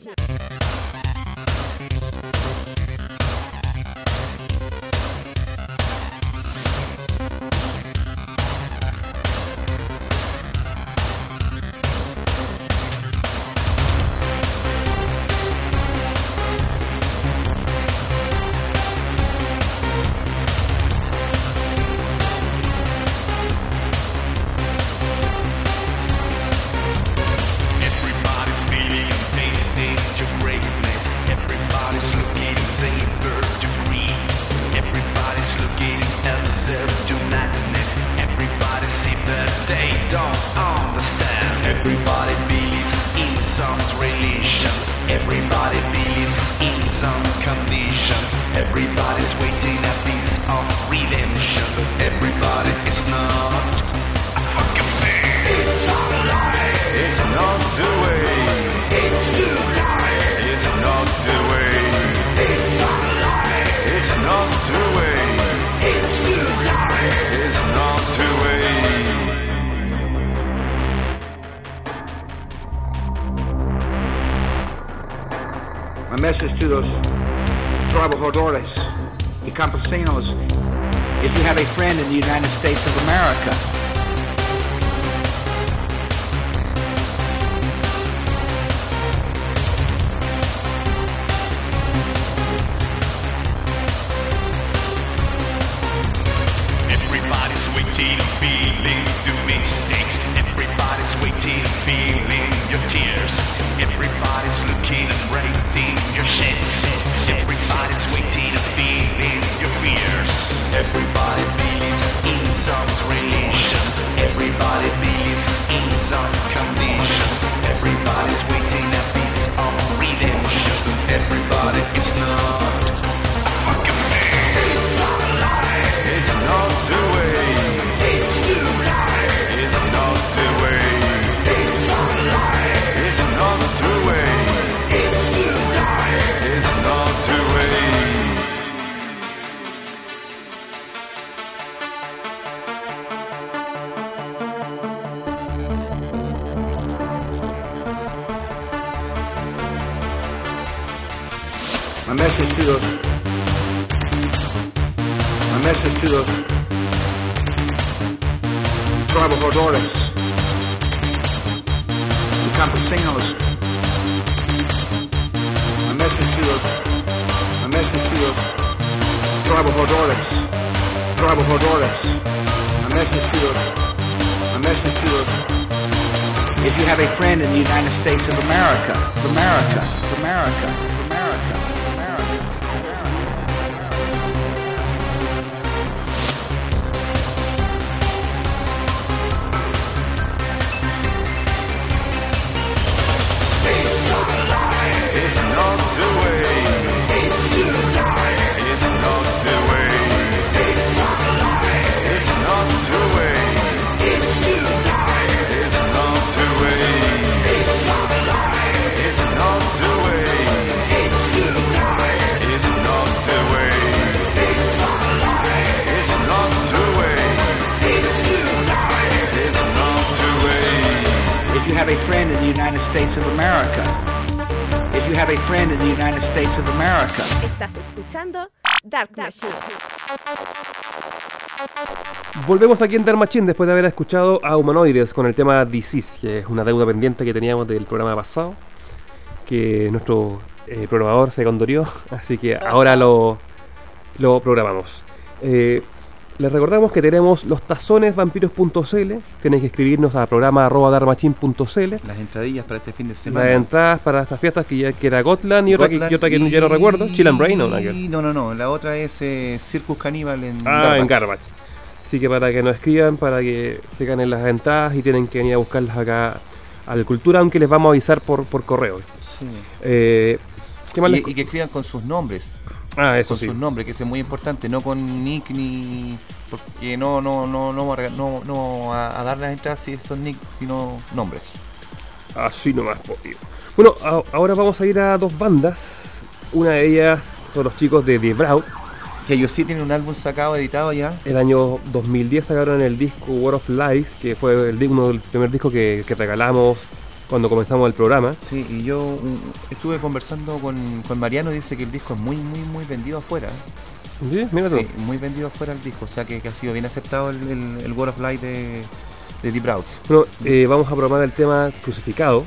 My message to those trabajadores y campesinos, if you have a friend in the United States of America, everybody's waiting and feeling the mistakes, everybody's waiting and feeling your tears, everybody's looking and rating your shit, everybody's waiting and feeling your fears, everybody believes in some religion, everybody believes in some conditions, everybody's waiting a piece of redemption, everybody is not a fucking thing. It's a lie. It's not the way. It's too late. It's not the way. It's a lie. It's not the way. It's too late. It's not the way. my message to those, my message to those trabajadores y campesinos, my message to those, my message to those trabajadores, trabajadores, my message to those, my message to those, if you have a friend in the United States of America, of America, of America, of America, of America, It's a lie. It's not the way. It's too late. It's not the way. It's a lie. It's not the way. It's too late. It's not the way. It's a lie. It's not the way. It's too late. It's not the way. It's a lie. It's not the way. It's too late. It's not the way. if you have a friend in the United States of America, if you have a friend in the United States of America, Estás escuchando Dark Machine. Volvemos aquí en Dark Machine después de haber escuchado a Humanoides con el tema Disease, que es una deuda pendiente que teníamos del programa pasado, que nuestro eh, programador se condorió, así que ahora lo, lo programamos. Eh, les recordamos que tenemos los tazones vampiros punto c l, tienen que escribirnos a programa arroba darkmachine punto c l. Las entradillas para este fin de semana. Las entradas para estas fiestas que ya que era Gotland y otra, Gotland que, y otra que y- ya no recuerdo, Chill and Brain o nada que ver. y- No, no, no. La otra es eh, Circus Caníbal en Ah, en Garbage. Garbage. Así que para que nos escriban, para que se ganen las entradas y tienen que venir a buscarlas acá al Cultura, aunque les vamos a avisar por, por correo. Sí. Eh, ¿Qué más les- Y, y que escriban con sus nombres. Ah, eso Con sí. sus nombres, que eso es muy importante, no con nick ni. Porque no, no, no, no, no, no, no a, a dar las entradas si son nick, sino nombres. Así nomás, pollo. Bueno, a- ahora vamos a ir a dos bandas. Una de ellas son los chicos de The Brown. Que ellos sí tienen un álbum sacado, editado ya. El año dos mil diez sacaron el disco World of Lies, que fue el, uno del primer disco que, que regalamos cuando comenzamos el programa. Sí, y yo um, estuve conversando con, con Mariano, dice que el disco es muy, muy, muy vendido afuera. Sí, mira tú. Sí, muy vendido afuera el disco, o sea que, que ha sido bien aceptado el, el, el World of Light de, de Deep Route. Bueno, eh, vamos a probar el tema Crucificado.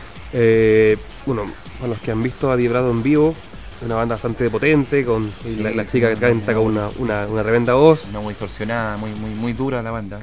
Eh, bueno, para los que han visto a Deep Route en vivo, una banda bastante potente, con Sí, la, la sí, chica que muy, canta muy, con una, una, una tremenda voz. Una muy distorsionada, muy, muy, muy dura la banda.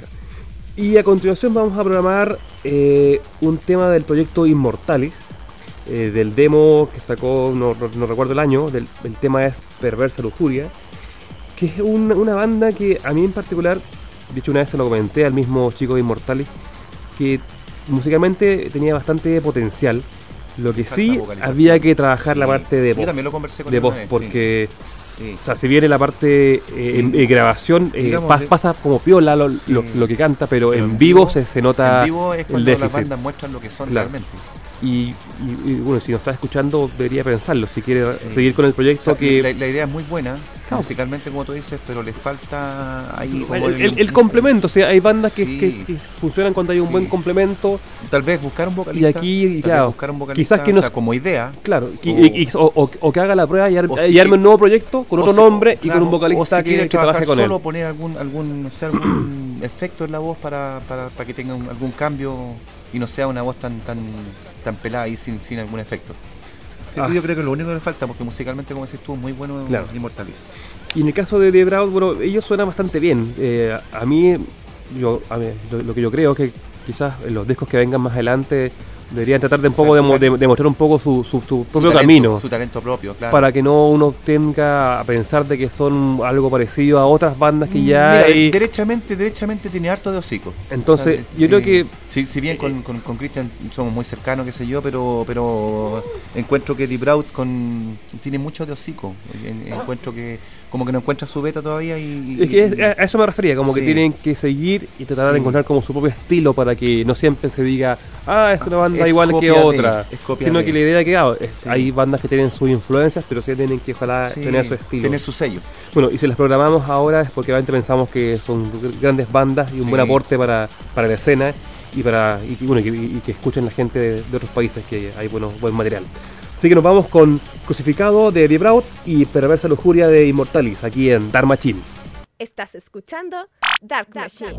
Y a continuación vamos a programar eh, un tema del proyecto Immortalis, eh, del demo que sacó, no, no, no recuerdo el año, del, el tema es Perversa Lujuria, que es una, una banda que a mí en particular, de hecho una vez se lo comenté al mismo chico de Immortalis, que musicalmente tenía bastante potencial, lo que sí había que trabajar Sí. la parte de Yo voz, también lo conversé con de él voz una vez, porque... sí. O sea, si viene la parte eh, en, en grabación, eh, Digamos, pas- de- pasa como piola lo, Sí. lo, lo que canta, pero, Pero en en vivo, vivo- se, se nota En vivo es el cuando las déficit. bandas muestran lo que son Claro. realmente. Y, y- y, bueno, si nos está escuchando, debería pensarlo, si quiere Sí. seguir con el O proyecto. sea, que la, la idea es muy buena, Claro. musicalmente como tú dices, pero le falta ahí como el, el- el complemento, o sea, hay bandas que, Sí. que- que funcionan cuando hay un Sí. buen complemento. Tal vez buscar un vocalista. Y aquí, tal vez claro, buscar un vocalista, quizás que no o sea, s- como idea. Claro, y- O- y- y- o, o- o que haga la prueba y, ar- o y si- arme un nuevo proyecto con o otro si- nombre y claro, con un o vocalista si que, quiere que trabaje trabajar con solo, él. poner algún algún no sé, algún efecto en la voz para, para, para que tenga un- algún cambio y no sea una voz tan tan tan pelada y sin, sin algún efecto. Ah. Yo creo que es lo único que le falta, porque musicalmente, como decís tú, muy bueno Claro. Immortalis. Y en el caso de The Brown, bueno, ellos suenan bastante bien. Eh, a mí, yo, a mí, lo, lo que yo creo es que quizás en los discos que vengan más adelante deberían tratar de un poco de, mo- de, de mostrar un poco su, su, su propio Su talento, camino, Su talento propio, claro. para que no uno tenga a pensar de que son algo parecido a otras bandas que ya Mira, hay. derechamente, derechamente tiene harto de hocico. Entonces, yo creo que- Si, si bien con, con, con Christian somos muy cercanos, qué sé yo, pero pero encuentro que Deep Route con, tiene mucho de hocico. En- encuentro que como que no encuentra su beta todavía y... Es que es- a a eso me refería, como que Sí. tienen que seguir y tratar de Sí. encontrar como su propio estilo para que no siempre se diga, ah, es una banda Es igual que copia de, otra, es copia sino de. que la idea que ah, es- Sí. hay bandas que tienen sus influencias, pero sí tienen que ojalá Sí, tener su estilo. tener su sello. Bueno, y si las programamos ahora es porque obviamente pensamos que son gr- grandes bandas y un Sí. buen aporte para, para la escena y para y, que- bueno, y, que- y que escuchen la gente de, de otros países, que hay bueno, buen material. Así que nos vamos con Crucificado de Deep Route y Perversa Lujuria de Immortalis, aquí en Dark Machine. Estás escuchando Dark Machine.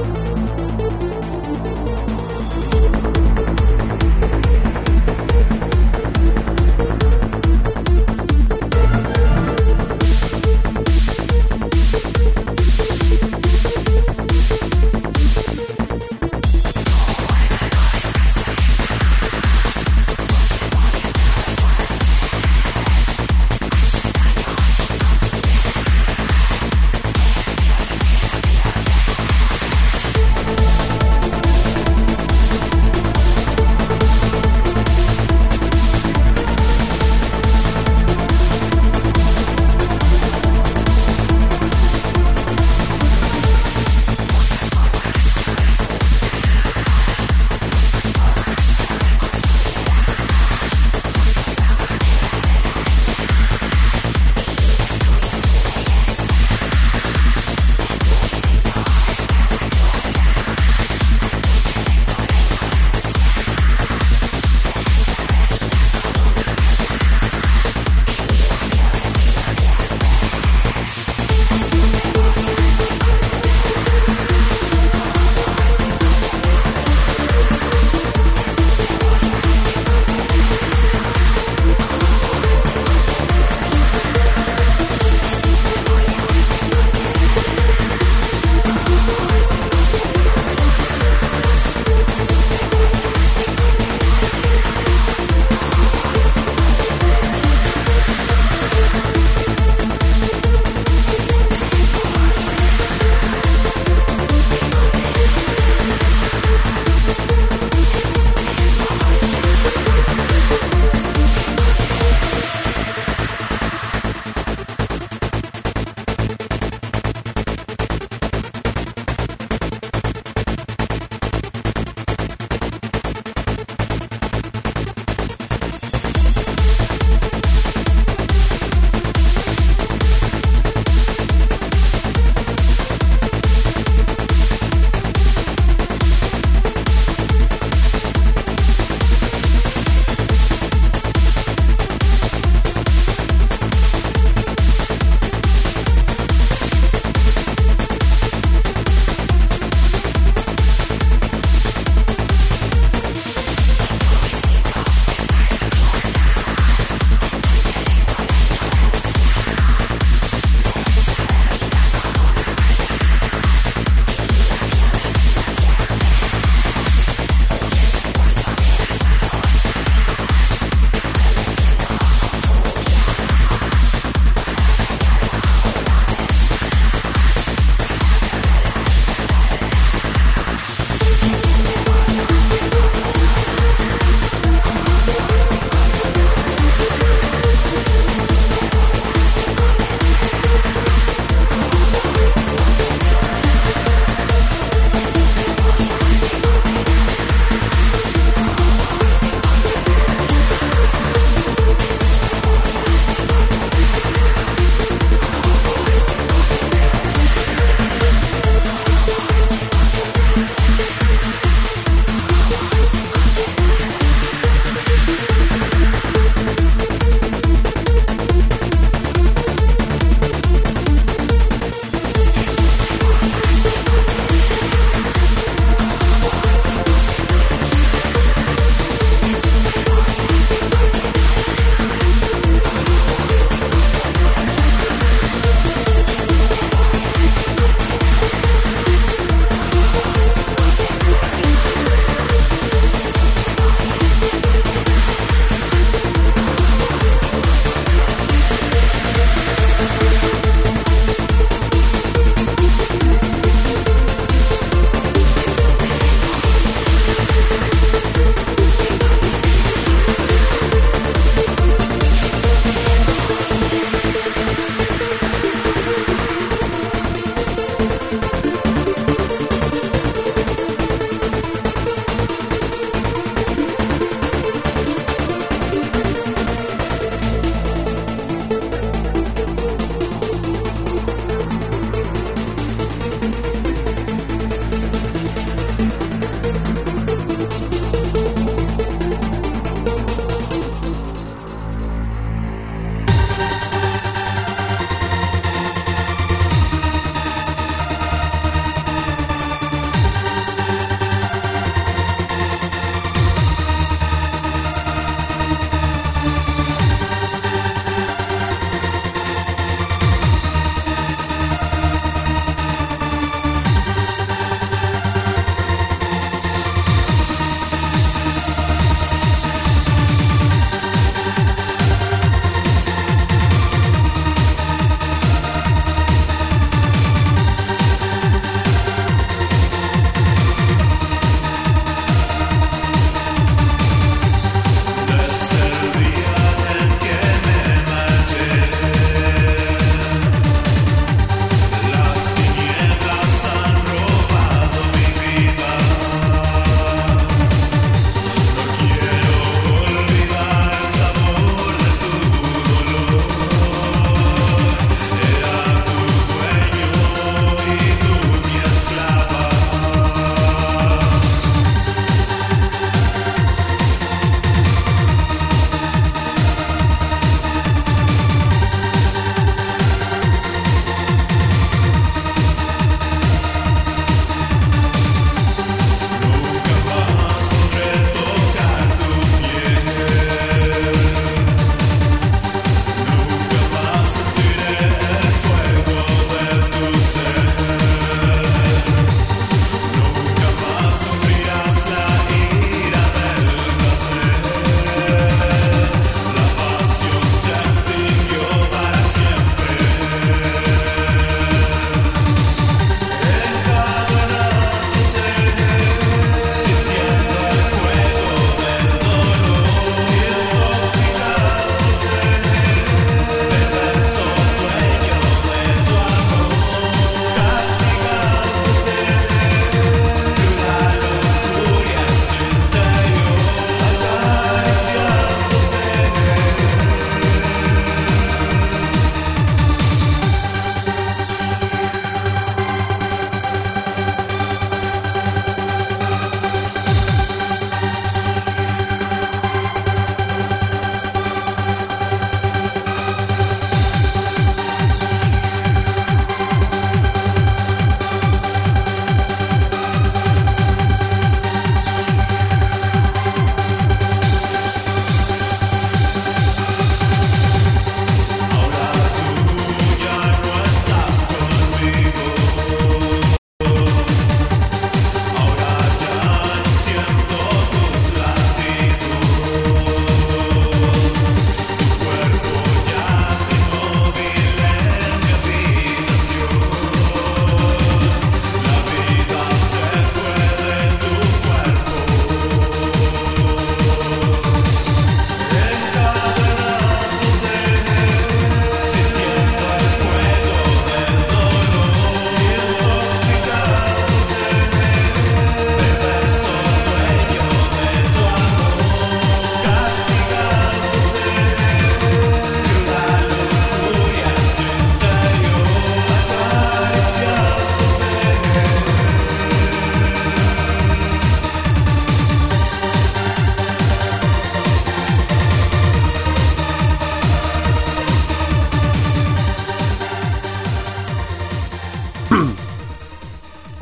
Thank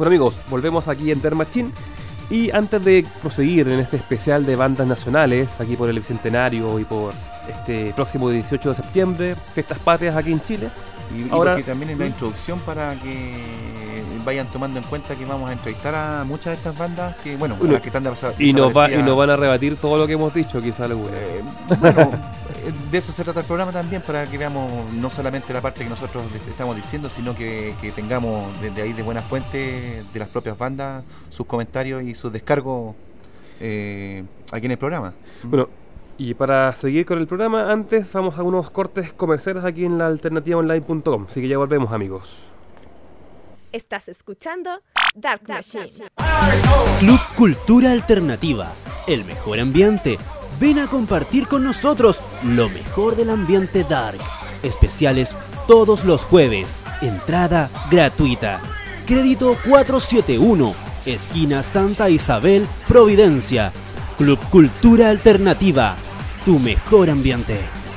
Bueno amigos, volvemos aquí en Termachín y antes de proseguir en este especial de bandas nacionales, aquí por el Bicentenario y por este próximo dieciocho de septiembre, Fiestas Patrias aquí en Chile. Y, y Ahora, porque también en la introducción para que vayan tomando en cuenta que vamos a entrevistar a muchas de estas bandas que, bueno, Uno, las que están desa- y, nos va, y desaparecidas. nos van a rebatir todo lo que hemos dicho, quizá alguna. Eh, bueno, de eso se trata el programa también, para que veamos no solamente la parte que nosotros estamos diciendo, sino que, que tengamos desde ahí de buena fuente de las propias bandas sus comentarios y sus descargos eh, aquí en el programa. Bueno, y para seguir con el programa, antes vamos a unos cortes comerciales aquí en la alternativa online punto com, así que ya volvemos amigos. Estás escuchando Dark Machine. Club Cultura Alternativa, el mejor ambiente. Ven a compartir con nosotros lo mejor del ambiente dark. Especiales todos los jueves. Entrada gratuita. Crédito cuatrocientos setenta y uno, esquina Santa Isabel, Providencia. Club Cultura Alternativa, tu mejor ambiente.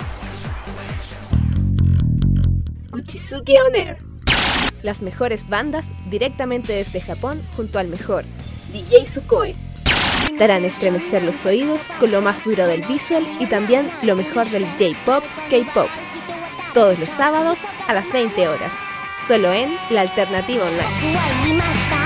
Kuchisuke On Air. Las mejores bandas directamente desde Japón junto al mejor D J Sukoi. Te harán estremecer los oídos con lo más duro del visual y también lo mejor del J-Pop, K-Pop. Todos los sábados a las veinte horas, solo en La Alternativa Online.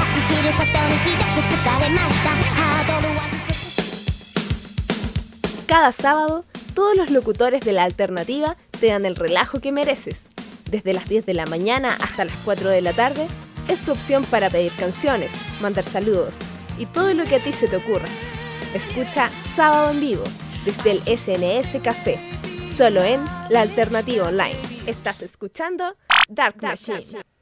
Cada sábado, todos los locutores de La Alternativa te dan el relajo que mereces. Desde las diez de la mañana hasta las cuatro de la tarde, es tu opción para pedir canciones, mandar saludos y todo lo que a ti se te ocurra. Escucha Sábado en Vivo desde el S N S Café, solo en La Alternativa Online. Estás escuchando Dark Machine.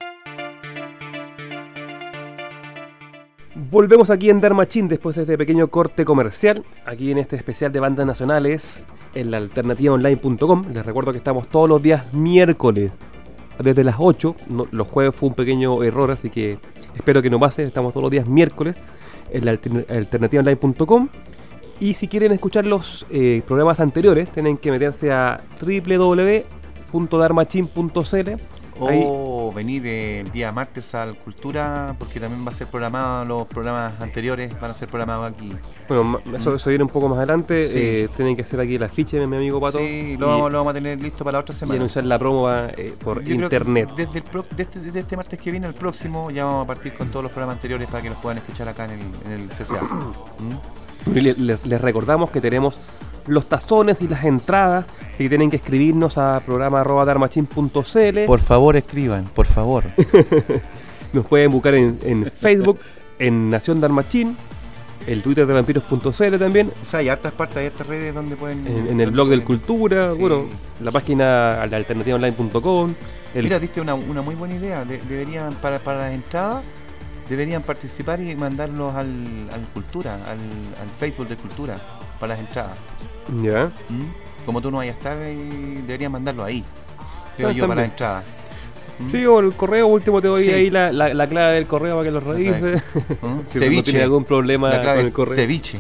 Volvemos aquí en Dark Machine después de este pequeño corte comercial, aquí en este especial de bandas nacionales en la alternativa online punto com. Les recuerdo que estamos todos los días miércoles desde las ocho, no, los jueves fue un pequeño error, así que espero que no pase, estamos todos los días miércoles en la alter- alternativa online punto com. Y si quieren escuchar los eh, programas anteriores, tienen que meterse a doble u doble u doble u punto darmachine punto c l. O venir eh, el día martes al Cultura, porque también va a ser programado, los programas anteriores van a ser programados aquí. Bueno, eso, eso viene un poco más adelante. Sí. Eh, tienen que hacer aquí el afiche, mi amigo Pato. Sí, lo y, vamos, lo vamos a tener listo para la otra y semana. anunciar la promo eh, por Yo creo internet. que Desde, el pro, desde, desde este martes que viene al próximo ya vamos a partir con todos los programas anteriores para que los puedan escuchar acá en el, en el C C A. ¿Mm? Y le- les, les recordamos que tenemos los tazones y las entradas que tienen que escribirnos a programa arroba darmachine punto c l. Por favor escriban, por favor. Nos pueden buscar en, en Facebook, en Nación Darmachín, el Twitter de vampiros punto c l también, O sea, hay hartas partes, hay hartas redes donde pueden... en, en el blog del Cultura, Sí. bueno, la página alternativa online punto com. El, Mira, diste una, una muy buena idea. De- deberían, para, para las entradas, deberían participar y mandarlos al, al Cultura, al, al Facebook de Cultura, para las entradas. ya. ¿Mm? Como tú no vayas a estar, eh, deberían mandarlo ahí. Creo Ah, yo, para también. las entradas. ¿Mm? Sí, o el correo último te doy Sí. ahí la, la, la clave del correo para que lo revises. ¿Mm? Si no tiene algún problema La clave con el es correo. ceviche.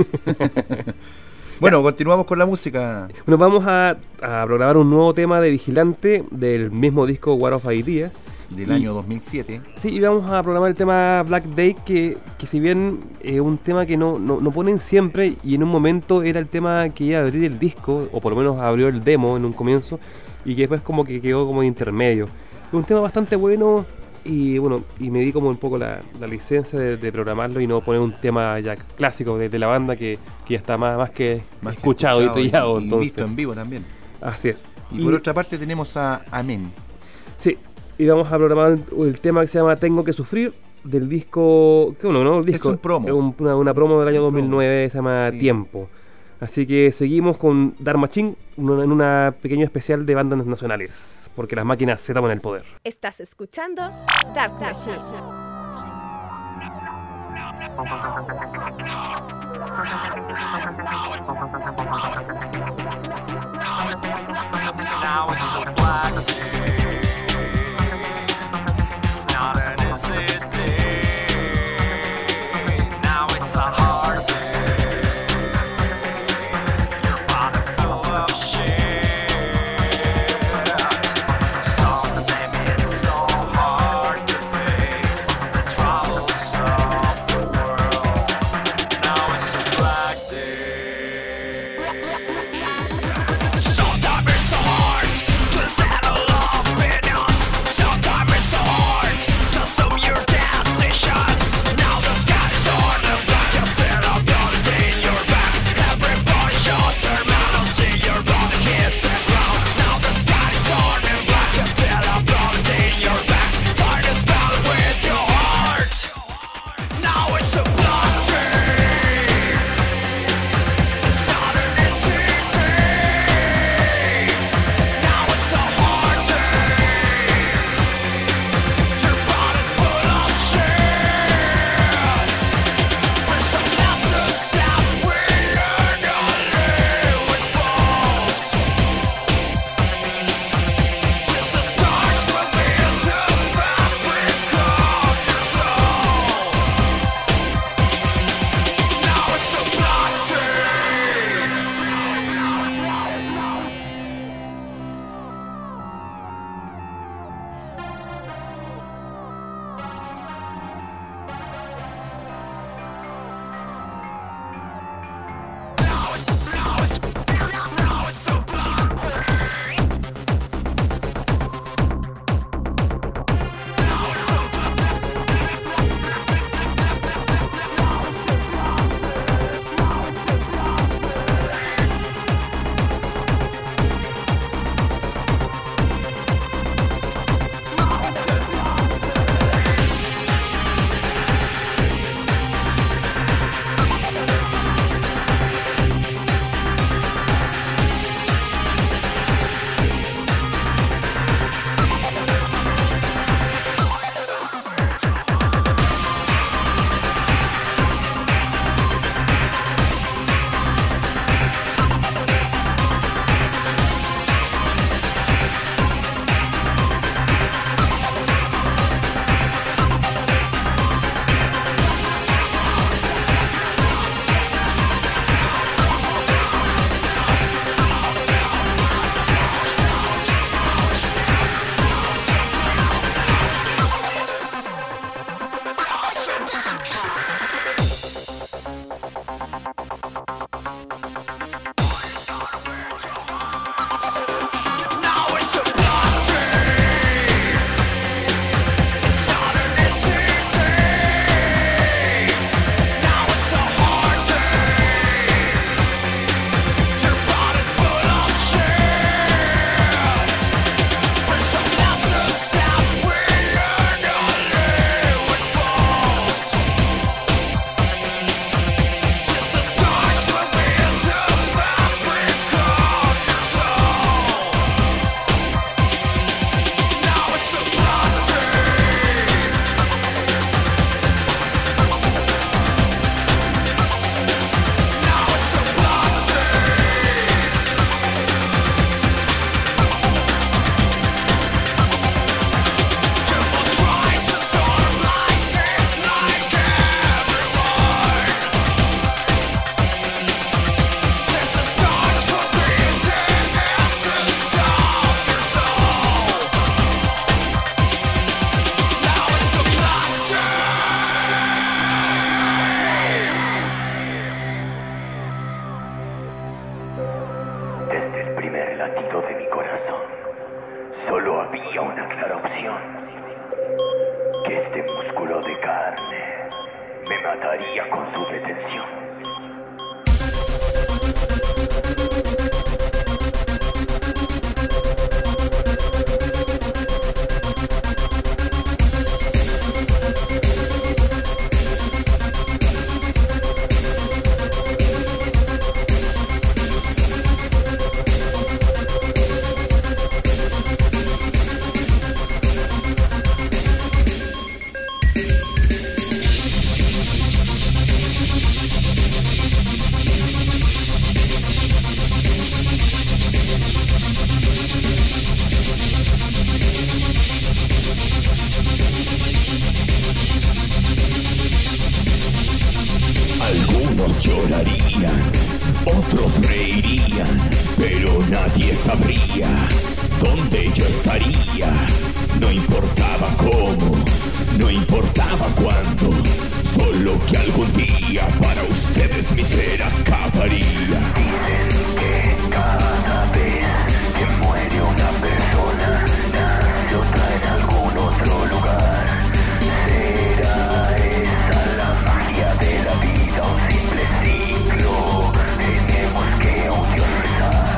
Bueno, continuamos con la música. Bueno, vamos a, a programar un nuevo tema de Vigilante del mismo disco War of Ideas. Del Y- año dos mil siete. Sí, y vamos a programar el tema Black Day, que, que si bien es un tema que no, no, no ponen siempre, y en un momento era el tema que iba a abrir el disco, o por lo menos abrió el demo en un comienzo, y que después como que quedó como de intermedio. Es un tema bastante bueno, y bueno, y me di como un poco la, la licencia de, de programarlo y no poner un tema ya clásico de, de la banda que, que ya está más, más que Más que escuchado, y trillado. y entonces. visto en vivo también. Así es. Y, por otra parte tenemos a Amén. Sí, y vamos a programar el, el tema que se llama Tengo que sufrir, del disco, ¿qué uno, no? El disco, un promo. es un- una, una promo del año Un dos mil nueve, se llama Sí. Tiempo. Así que seguimos con Dark Machine en una, en una pequeño especial de bandas nacionales, porque las máquinas se toman el poder. Estás escuchando Dark Machine. Now it's a black day. It's not an easy day. Now it's a hard day. Your body full of shit. Some of them it's so hard to face. The trouble latido de mi corazón. Solo había una clara opción. Que este músculo de carne me mataría con su detención. Algunos llorarían, otros reirían, pero nadie sabría dónde yo estaría. No importaba cómo, no importaba cuándo, solo que algún día para ustedes mi ser acabaría. Dicen que cada vez que muere una persona, nace otra en algún otro lugar. ¿Será esa la magia de la vida, un simple ciclo? Tenemos que a un Dios rezar.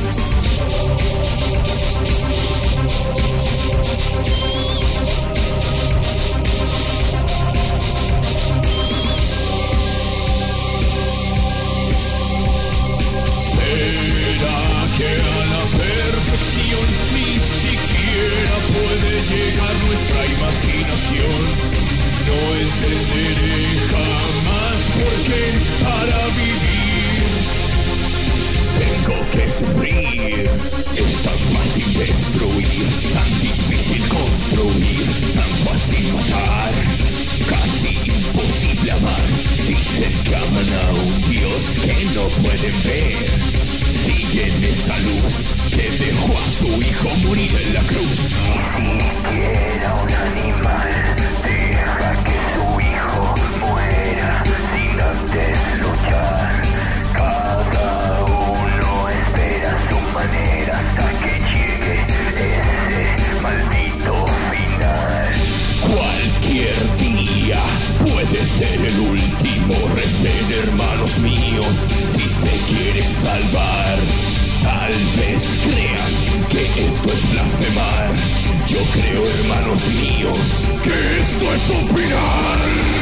¿Será que a la perfección ni siquiera puede llegar nuestra imaginación? No entenderé jamás por qué para vivir tengo que sufrir. Es tan fácil destruir, tan difícil construir, tan fácil matar, casi imposible amar. Dicen que aman a un Dios que no pueden ver. Siguen esa luz que dejó a su hijo morir en la cruz. Ni siquiera un animal deja que su hijo muera sin antes luchar. Cada uno espera a su manera hasta que llegue ese maldito final. Cualquier día puede ser el último. Recen, hermanos míos, si se quieren salvar. Tal vez crean que esto es blasfemar. Yo creo, hermanos míos, que esto es opinar.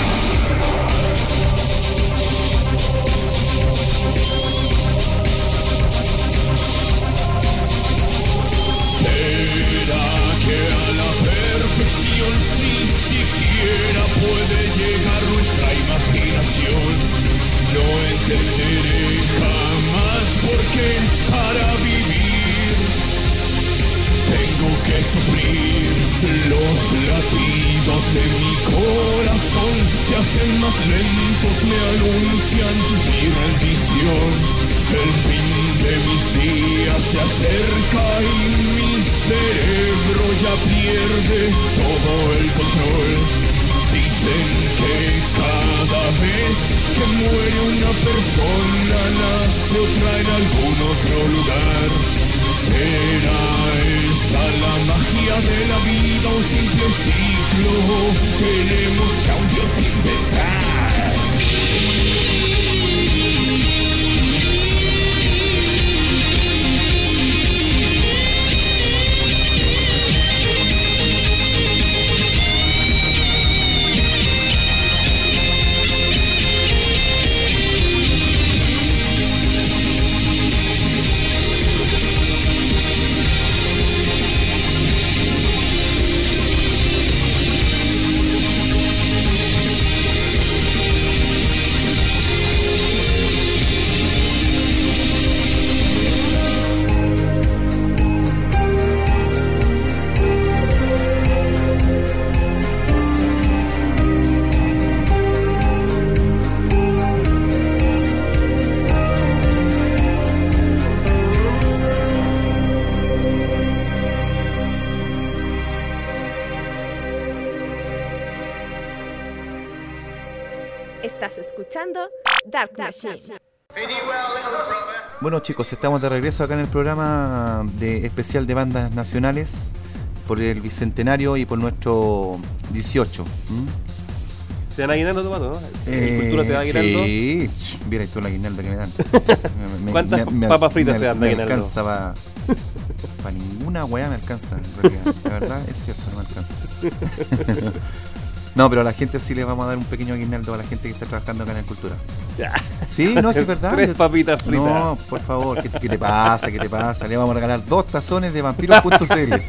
¿Será que a la perfección ni siquiera puede llegar nuestra imaginación? No entenderé jamás por qué para vivir tengo que sufrir. Los latidos de mi corazón se hacen más lentos, me anuncian mi rendición. El fin de mis días se acerca y mi cerebro ya pierde todo el control. Dicen que cada vez que muere una persona nace otra en algún otro lugar. ¿Será esa la magia de la vida, un simple ciclo? Tenemos que a un Dios inventar. Estás escuchando Dark Machine. Pretty well, little brother. Bueno, chicos, estamos de regreso acá en el programa de especial de bandas nacionales por el bicentenario y por nuestro dieciocho. ¿Mm? ¿Te dan aguinaldo, Tomato, no? Eh, ¿Cultura te da aguinaldo? Sí, mira tú la aguinaldo que me dan. Me- ¿Cuántas me- me- papas fritas me- te dan de me aguinaldo? alcanza para pa ninguna weá me alcanza, en realidad. La verdad es cierto, no me alcanza. No, pero a la gente sí le vamos a dar un pequeño aguinaldo a la gente que está trabajando acá en la cultura. Ya. Sí, no, sí es verdad. Tres Yo- papitas fritas. No, por favor, ¿qué, qué te pasa? ¿Qué te pasa? Le vamos a regalar dos tazones de vampiros punto c l.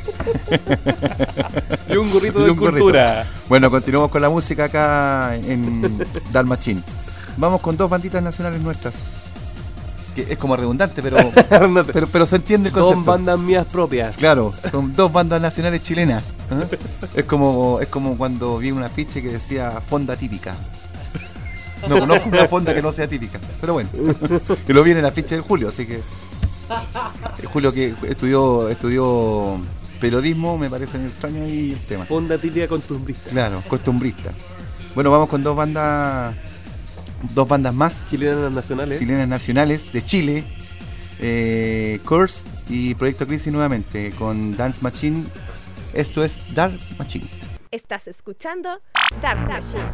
Y un gorrito Y de un gorrito. cultura. Bueno, continuamos con la música acá en Dalmachín. Vamos con dos banditas nacionales nuestras. Que es como redundante, pero, pero, pero se entiende el concepto. Dos bandas mías propias. Claro, son dos bandas nacionales chilenas. ¿eh? Es como es como cuando vi un afiche que decía fonda típica. No conozco una fonda que no sea típica, pero bueno. Y lo vi en el afiche de Julio, así que Julio que estudió estudió periodismo, me parece extraño ahí el tema. Fonda típica costumbrista. Claro, costumbrista. Bueno, vamos con dos bandas dos bandas más Chilenas nacionales. chilenas nacionales de Chile, eh, Curse y Proyecto Crisis nuevamente con Dance Machine. Esto es Dark Machine. Estás escuchando Dark Machine.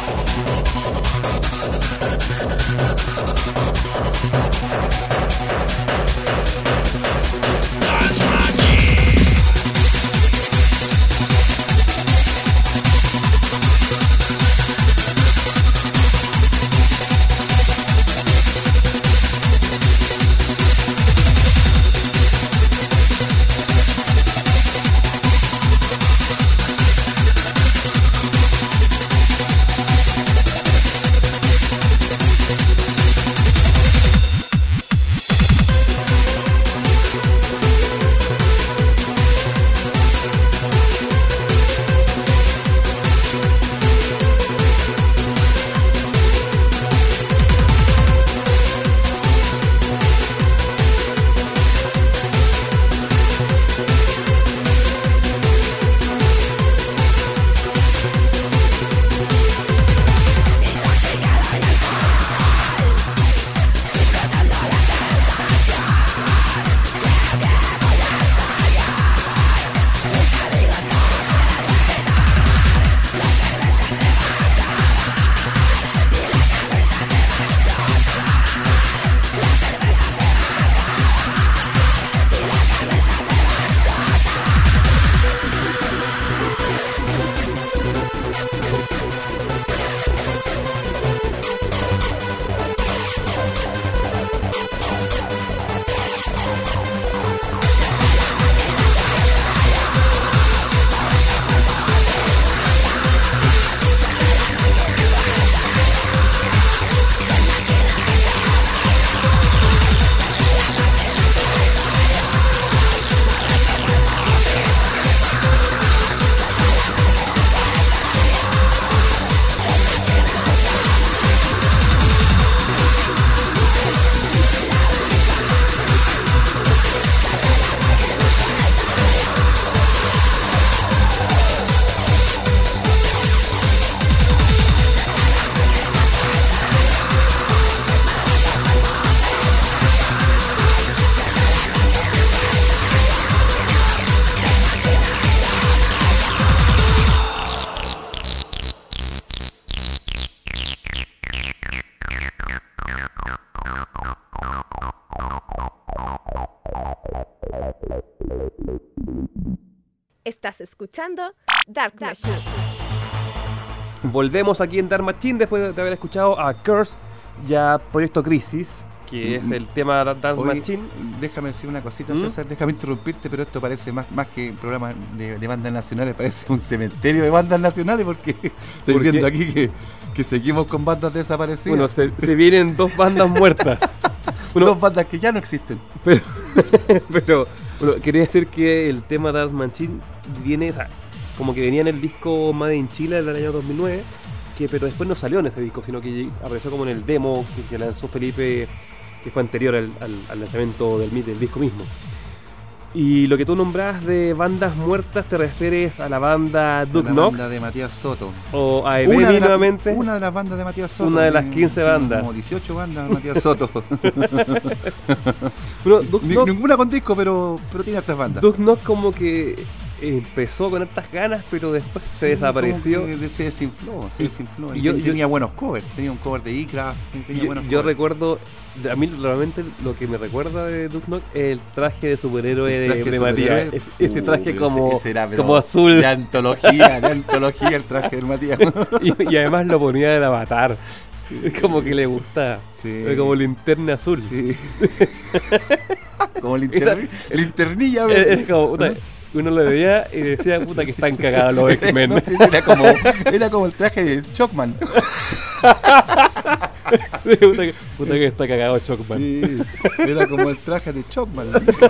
Estás escuchando Dark Machine. Volvemos aquí en Dark Machine después de haber escuchado a Curse, ya Proyecto Crisis, que es el tema de Dark Oye, Machine. Déjame decir una cosita, ¿Mm? César, déjame interrumpirte, pero esto parece más, más que un programa de, de bandas nacionales, parece un cementerio de bandas nacionales, porque estoy ¿Por viendo qué? aquí que, que seguimos con bandas desaparecidas. Bueno, se, se vienen dos bandas muertas. Bueno, dos bandas que ya no existen. Pero, pero bueno, quería decir que el tema Dark Machine viene, o sea, como que venía en el disco Made in Chile del año dos mil nueve, que, pero después no salió en ese disco, sino que apareció como en el demo que, que lanzó Felipe, que fue anterior al, al, al lanzamiento del, del disco mismo. Y lo que tú nombras de bandas muertas, ¿te refieres a la banda Duke La Knock? banda de Matías Soto. ¿O a Una de Evemi la- nuevamente? Una de las bandas de Matías Soto. Una de las Tiene- quince tiene bandas. Como dieciocho bandas de Matías Soto. Bueno, Duke Ni- Knock- Ninguna con disco, pero, pero tiene hartas bandas. Duke Knock como que empezó con hartas ganas, pero después se desapareció. Como que se desinfló, se Y- desinfló. y Y yo- ten- yo- tenía buenos covers, tenía un cover de Icra, tenía Yo, buenos yo covers. recuerdo, a mí realmente lo que me recuerda de Duke Knock es el traje de superhéroe El de, traje de de Matías. superhéroe. Es- Ese Uh, traje pero como, ese- ese era, pero como azul. De antología, de antología el traje del Matías. y, y además lo ponía del avatar. Es como que le gusta. Sí. Como linterna azul. Sí. Como linter- linternilla, Es, es como, puta, uno lo veía y decía, puta, que están cagados los X-Men. No, sí, era, como, era como el traje de Shockman. Sí, puta, que, puta que está cagado Chocman. Sí, era como el traje de Shockman.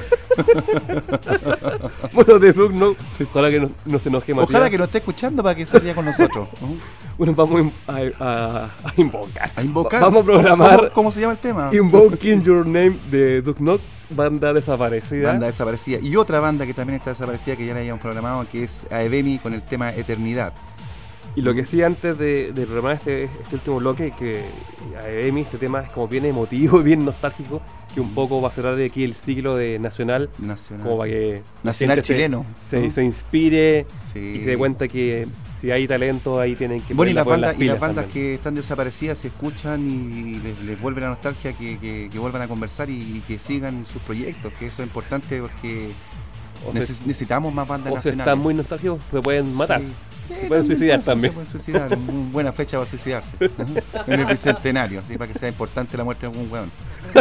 Bueno, de Duke Knock, ojalá que no, no se enoje Matías. Ojalá que nos esté escuchando para que salga con nosotros. Bueno, vamos a, a, a invocar. A invocar. Vamos a programar. ¿Cómo, cómo se llama el tema? Invoking Your Name de Duke Knock, banda desaparecida. Banda desaparecida. Y otra banda que también está desaparecida, que ya la habíamos programado, que es Aevemi con el tema Eternidad. Y lo que sí, antes de, de programar este, este último bloque, que a Emi este tema es como bien emotivo y bien nostálgico, que un poco va a cerrar de aquí el ciclo de Nacional, Nacional. como para que la Nacional gente se- chileno, se, ¿no? se inspire Sí. y se dé cuenta que Si hay talento, ahí tienen que Bueno, y las poner bandas, y las pilas bandas también. que están desaparecidas se escuchan y les, les vuelve la nostalgia que, que, que vuelvan a conversar y, y que sigan sus proyectos, que eso es importante porque O neces- se- necesitamos más bandas O si nacionales. están muy nostálgicos, se pueden matar. Sí. Se pueden suicidar también. Se pueden suicidar, una buena fecha para suicidarse. En el bicentenario, así para que sea importante la muerte de algún weón.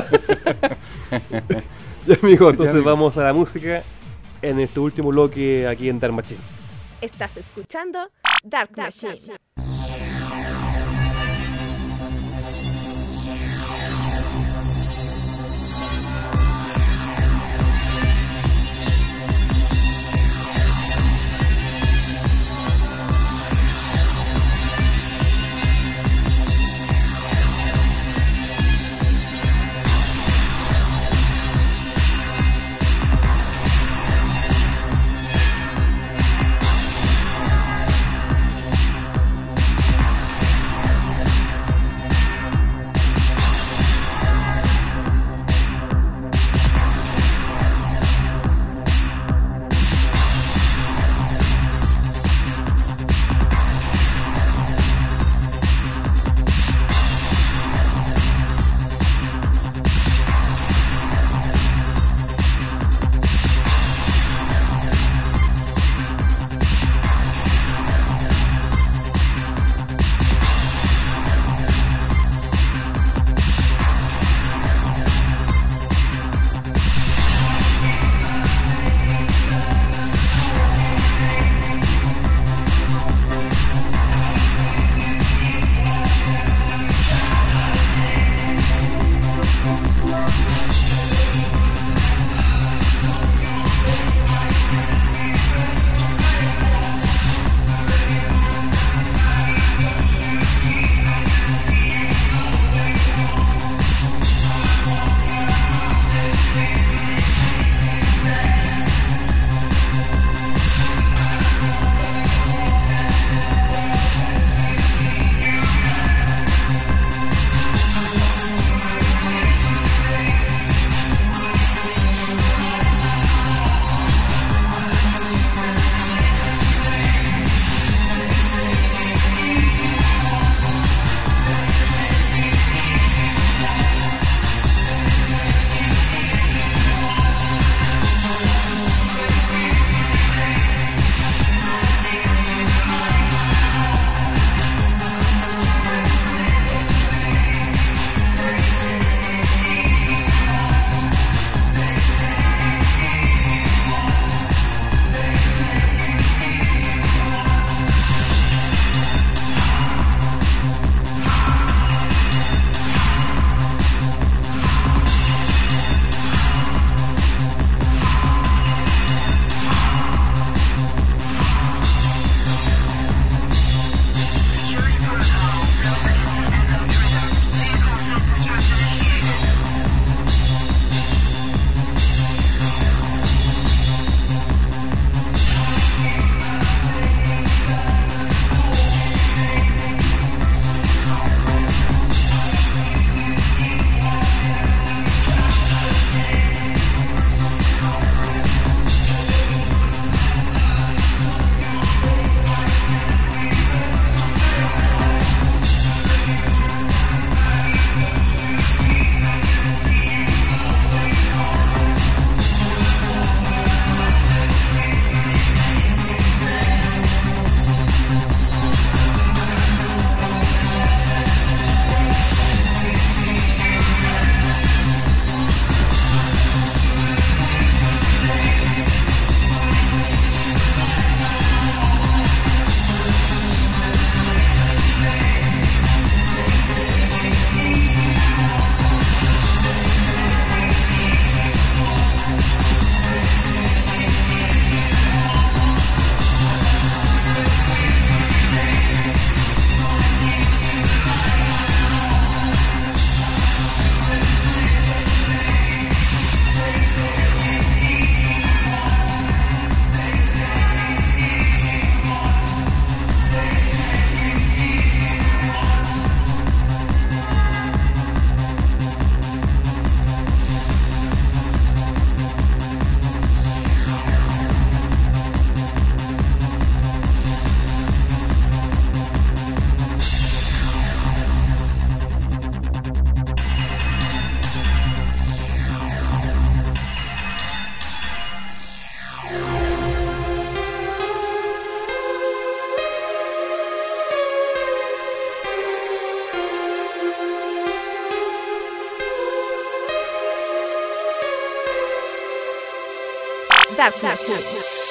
Ya, amigo, entonces Ya, amigo. vamos a la música en este último bloque aquí en Dark Machine. Estás escuchando Dark Machine. Thank Dark Machine.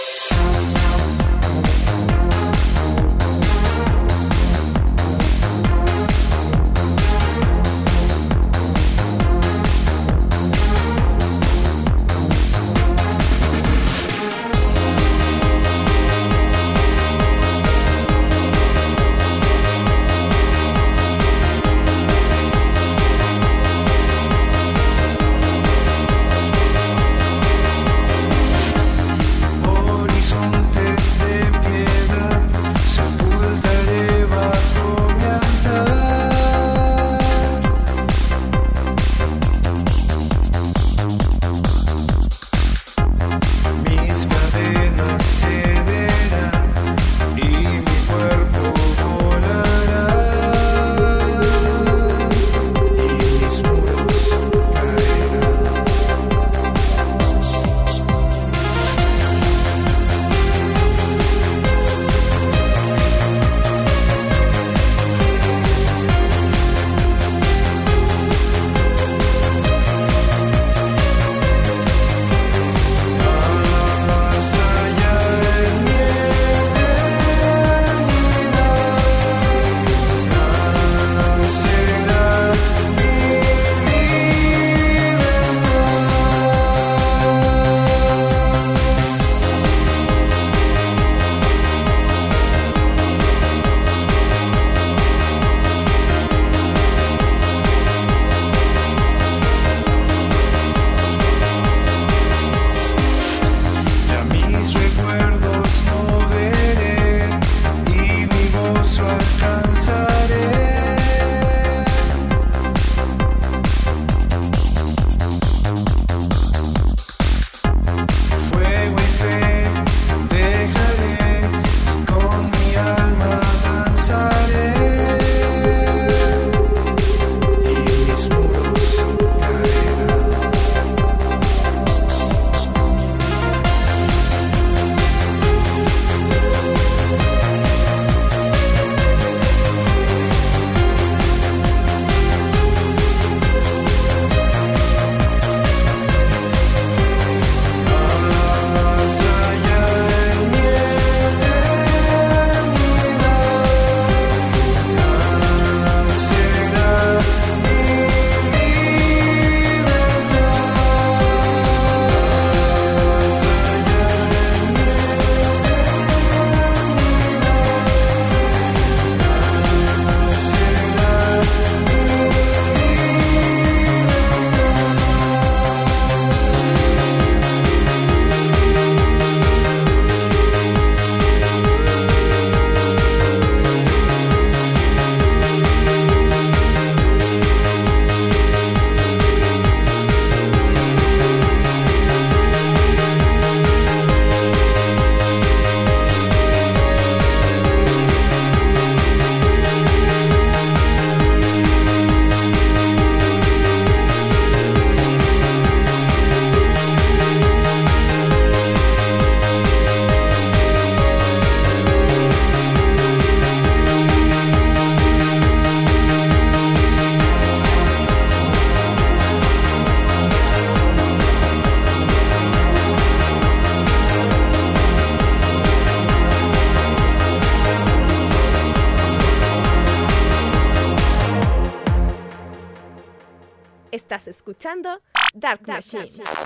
Estás escuchando Dark Machine.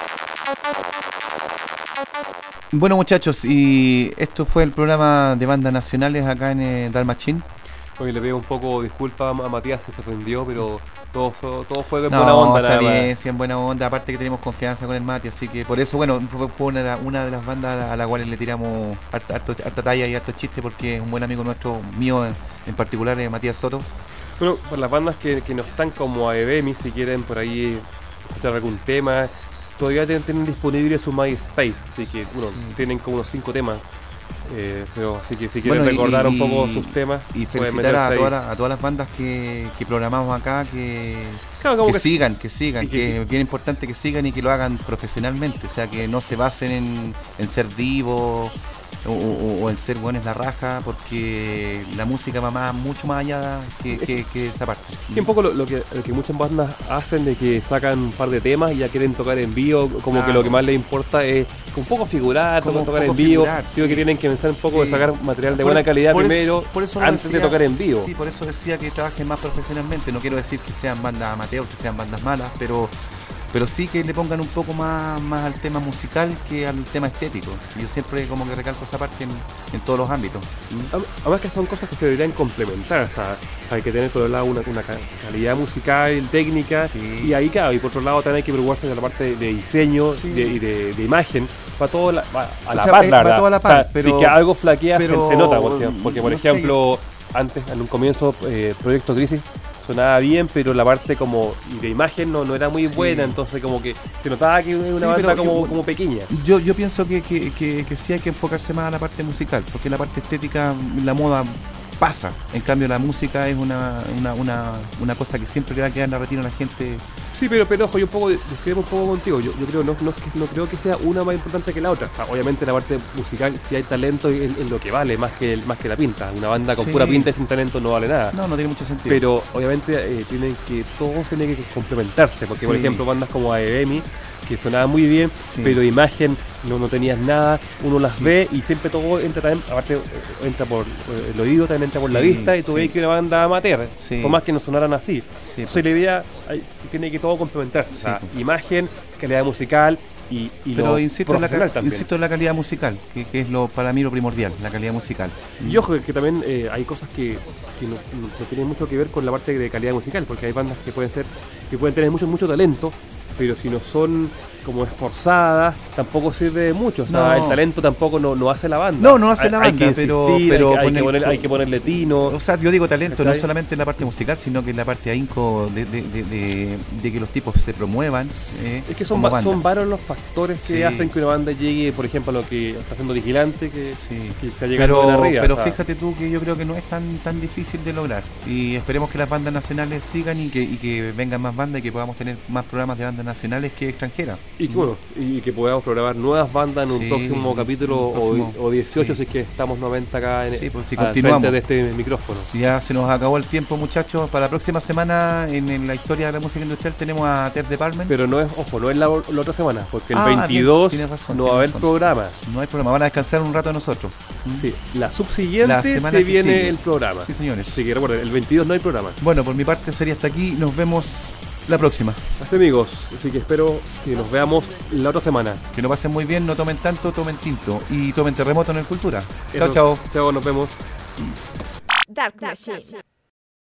Bueno, muchachos, y esto fue el programa de bandas nacionales acá en eh, Dark Machine. Hoy le pido un poco disculpas a Matías si se ofendió, pero todo, todo fue en no, buena onda. Está nada bien, más. sí, en buena onda. Aparte que tenemos confianza con el Mati, así que por eso, bueno, fue, fue una, una de las bandas a la cual le tiramos harta, harta, harta talla y harto chiste, porque es un buen amigo nuestro, mío en, en particular, es Matías Soto. Bueno, por las bandas que, que no están como a Ebemi, si quieren por ahí escuchar algún tema, todavía tienen, tienen disponible su MySpace, así que bueno, sí. tienen como unos cinco temas. Eh, pero así que si quieren bueno, recordar y, un poco sus temas y felicitar a, toda la, a todas las bandas que, que programamos acá que, claro, que, que sigan, que sigan, que, que es bien importante que sigan y que lo hagan profesionalmente, o sea que no se basen en, en ser divos o, o- o en ser buenos la raja, porque la música va más, mucho más allá que, que- que esa parte. Y un poco lo, lo que, lo que muchas bandas hacen de que sacan un par de temas y ya quieren tocar en vivo, como Claro. que lo que más les importa es un poco figurar, Como tocar, tocar un poco en vivo. figurar, Digo sí. que tienen que pensar un poco Sí. de sacar material de Por- buena calidad por eso- primero, por eso lo antes decía- de tocar en vivo. Sí, por eso decía que trabajen más profesionalmente. No quiero decir que sean bandas amateurs, que sean bandas malas, pero pero sí que le pongan un poco más, más al tema musical que al tema estético. Yo siempre como que recalco esa parte en, en todos los ámbitos. Am- Además que son cosas que se deberían complementar, o sea, hay que tener por un lado una, una ca- calidad musical, técnica, Sí. y ahí claro, y por otro lado también hay que preocuparse de la parte de, de diseño Sí. de- y de, de imagen, para todo la, va a la O sea, par, eh, la va verdad. toda la O sea, par, pero- si que algo flaquea se- pero- se nota, porque, porque, por no sé, ejemplo, antes, en un comienzo, eh, Proyecto Crisis sonaba bien, pero la parte como y de imagen no, no era muy Sí. buena, entonces como que se notaba que era una Sí, banda pero como, yo- como pequeña. Yo, yo pienso que, que, que, que sí hay que enfocarse más a la parte musical, porque la parte estética, la moda pasa. En cambio la música es una, una, una, una cosa que siempre le va a quedar en la retina a la gente. Sí, pero, pero ojo, yo un poco discrepo un poco contigo. Yo, yo creo no, no, es que, no creo que sea una más importante que la otra. O sea, obviamente la parte musical, si hay talento, es, es lo que vale, más que el, más que la pinta. Una banda con Sí. pura pinta y sin talento no vale nada. No, no tiene mucho sentido. Pero obviamente eh, tienen que, todos tienen que complementarse. Porque, por Sí. ejemplo, bandas como A E M I, que sonaba muy bien, Sí. pero imagen no, no tenías nada, uno las Sí. ve y siempre todo entra también, aparte eh, entra por eh, el oído, también entra por la Sí, vista y tú sí. veis que una banda amateur, Sí. por más que no sonaran así. Sí, Entonces la idea hay- tiene que todo complementarse, o sea, Sí. imagen, calidad musical y, y Pero lo insisto en, la, profesional ca- también. insisto en la calidad musical, que, que es lo para mí lo primordial, la calidad musical. Y ojo, que también eh, hay cosas que, que no, no tienen mucho que ver con la parte de calidad musical, porque hay bandas que pueden ser, que pueden tener mucho, mucho talento, pero si no son como esforzadas, tampoco sirve de mucho. O sea, No. el talento tampoco no, no hace la banda. No, no hace Hay- la hay banda, que pero- insistir, pero hay, que- hay con que el- poner- hay que ponerle tino. O sea, yo digo talento, no ¿Cachai? solamente en la parte musical, sino que en la parte ahínco de, de, de, de- de que los tipos se promuevan. eh, Es que son, como va- banda. son varios los factores que Sí. hacen que una banda llegue, por ejemplo, a lo que está haciendo Vigilante, que, Sí. que está llegando Pero, bien arriba. pero o sea. fíjate tú que yo creo que no es tan tan difícil de lograr. Y esperemos que las bandas nacionales sigan y que, y que vengan más bandas y que podamos tener más programas de bandas nacionales que extranjeras. Y que, bueno, y que podamos programar nuevas bandas en un Sí, próximo capítulo un próximo, o, o dieciocho, sí. si es que estamos nuevamente acá en, Sí, pues si al continuamos. frente de este micrófono. Ya se nos acabó el tiempo, muchachos. Para la próxima semana, en, en la historia de la música industrial, tenemos a Ter Department. Pero no es, ojo, no es la, la otra semana, porque el Ah, bien, veintidós tienes razón, no va a haber tienes razón. programa. No hay problema, van a descansar un rato de nosotros. Sí, la subsiguiente La semana se que viene sigue. el programa. Sí, señores. Así que recuerden, el veintidós no hay programa. Bueno, por mi parte sería hasta aquí. Nos vemos la próxima. Así amigos, así que espero que nos veamos la otra semana. Que lo pasen muy bien, no tomen tanto, tomen tinto. Y tomen terremoto en el Cultura. Chao, Eso. chao. Chao, nos vemos. Dark Machine.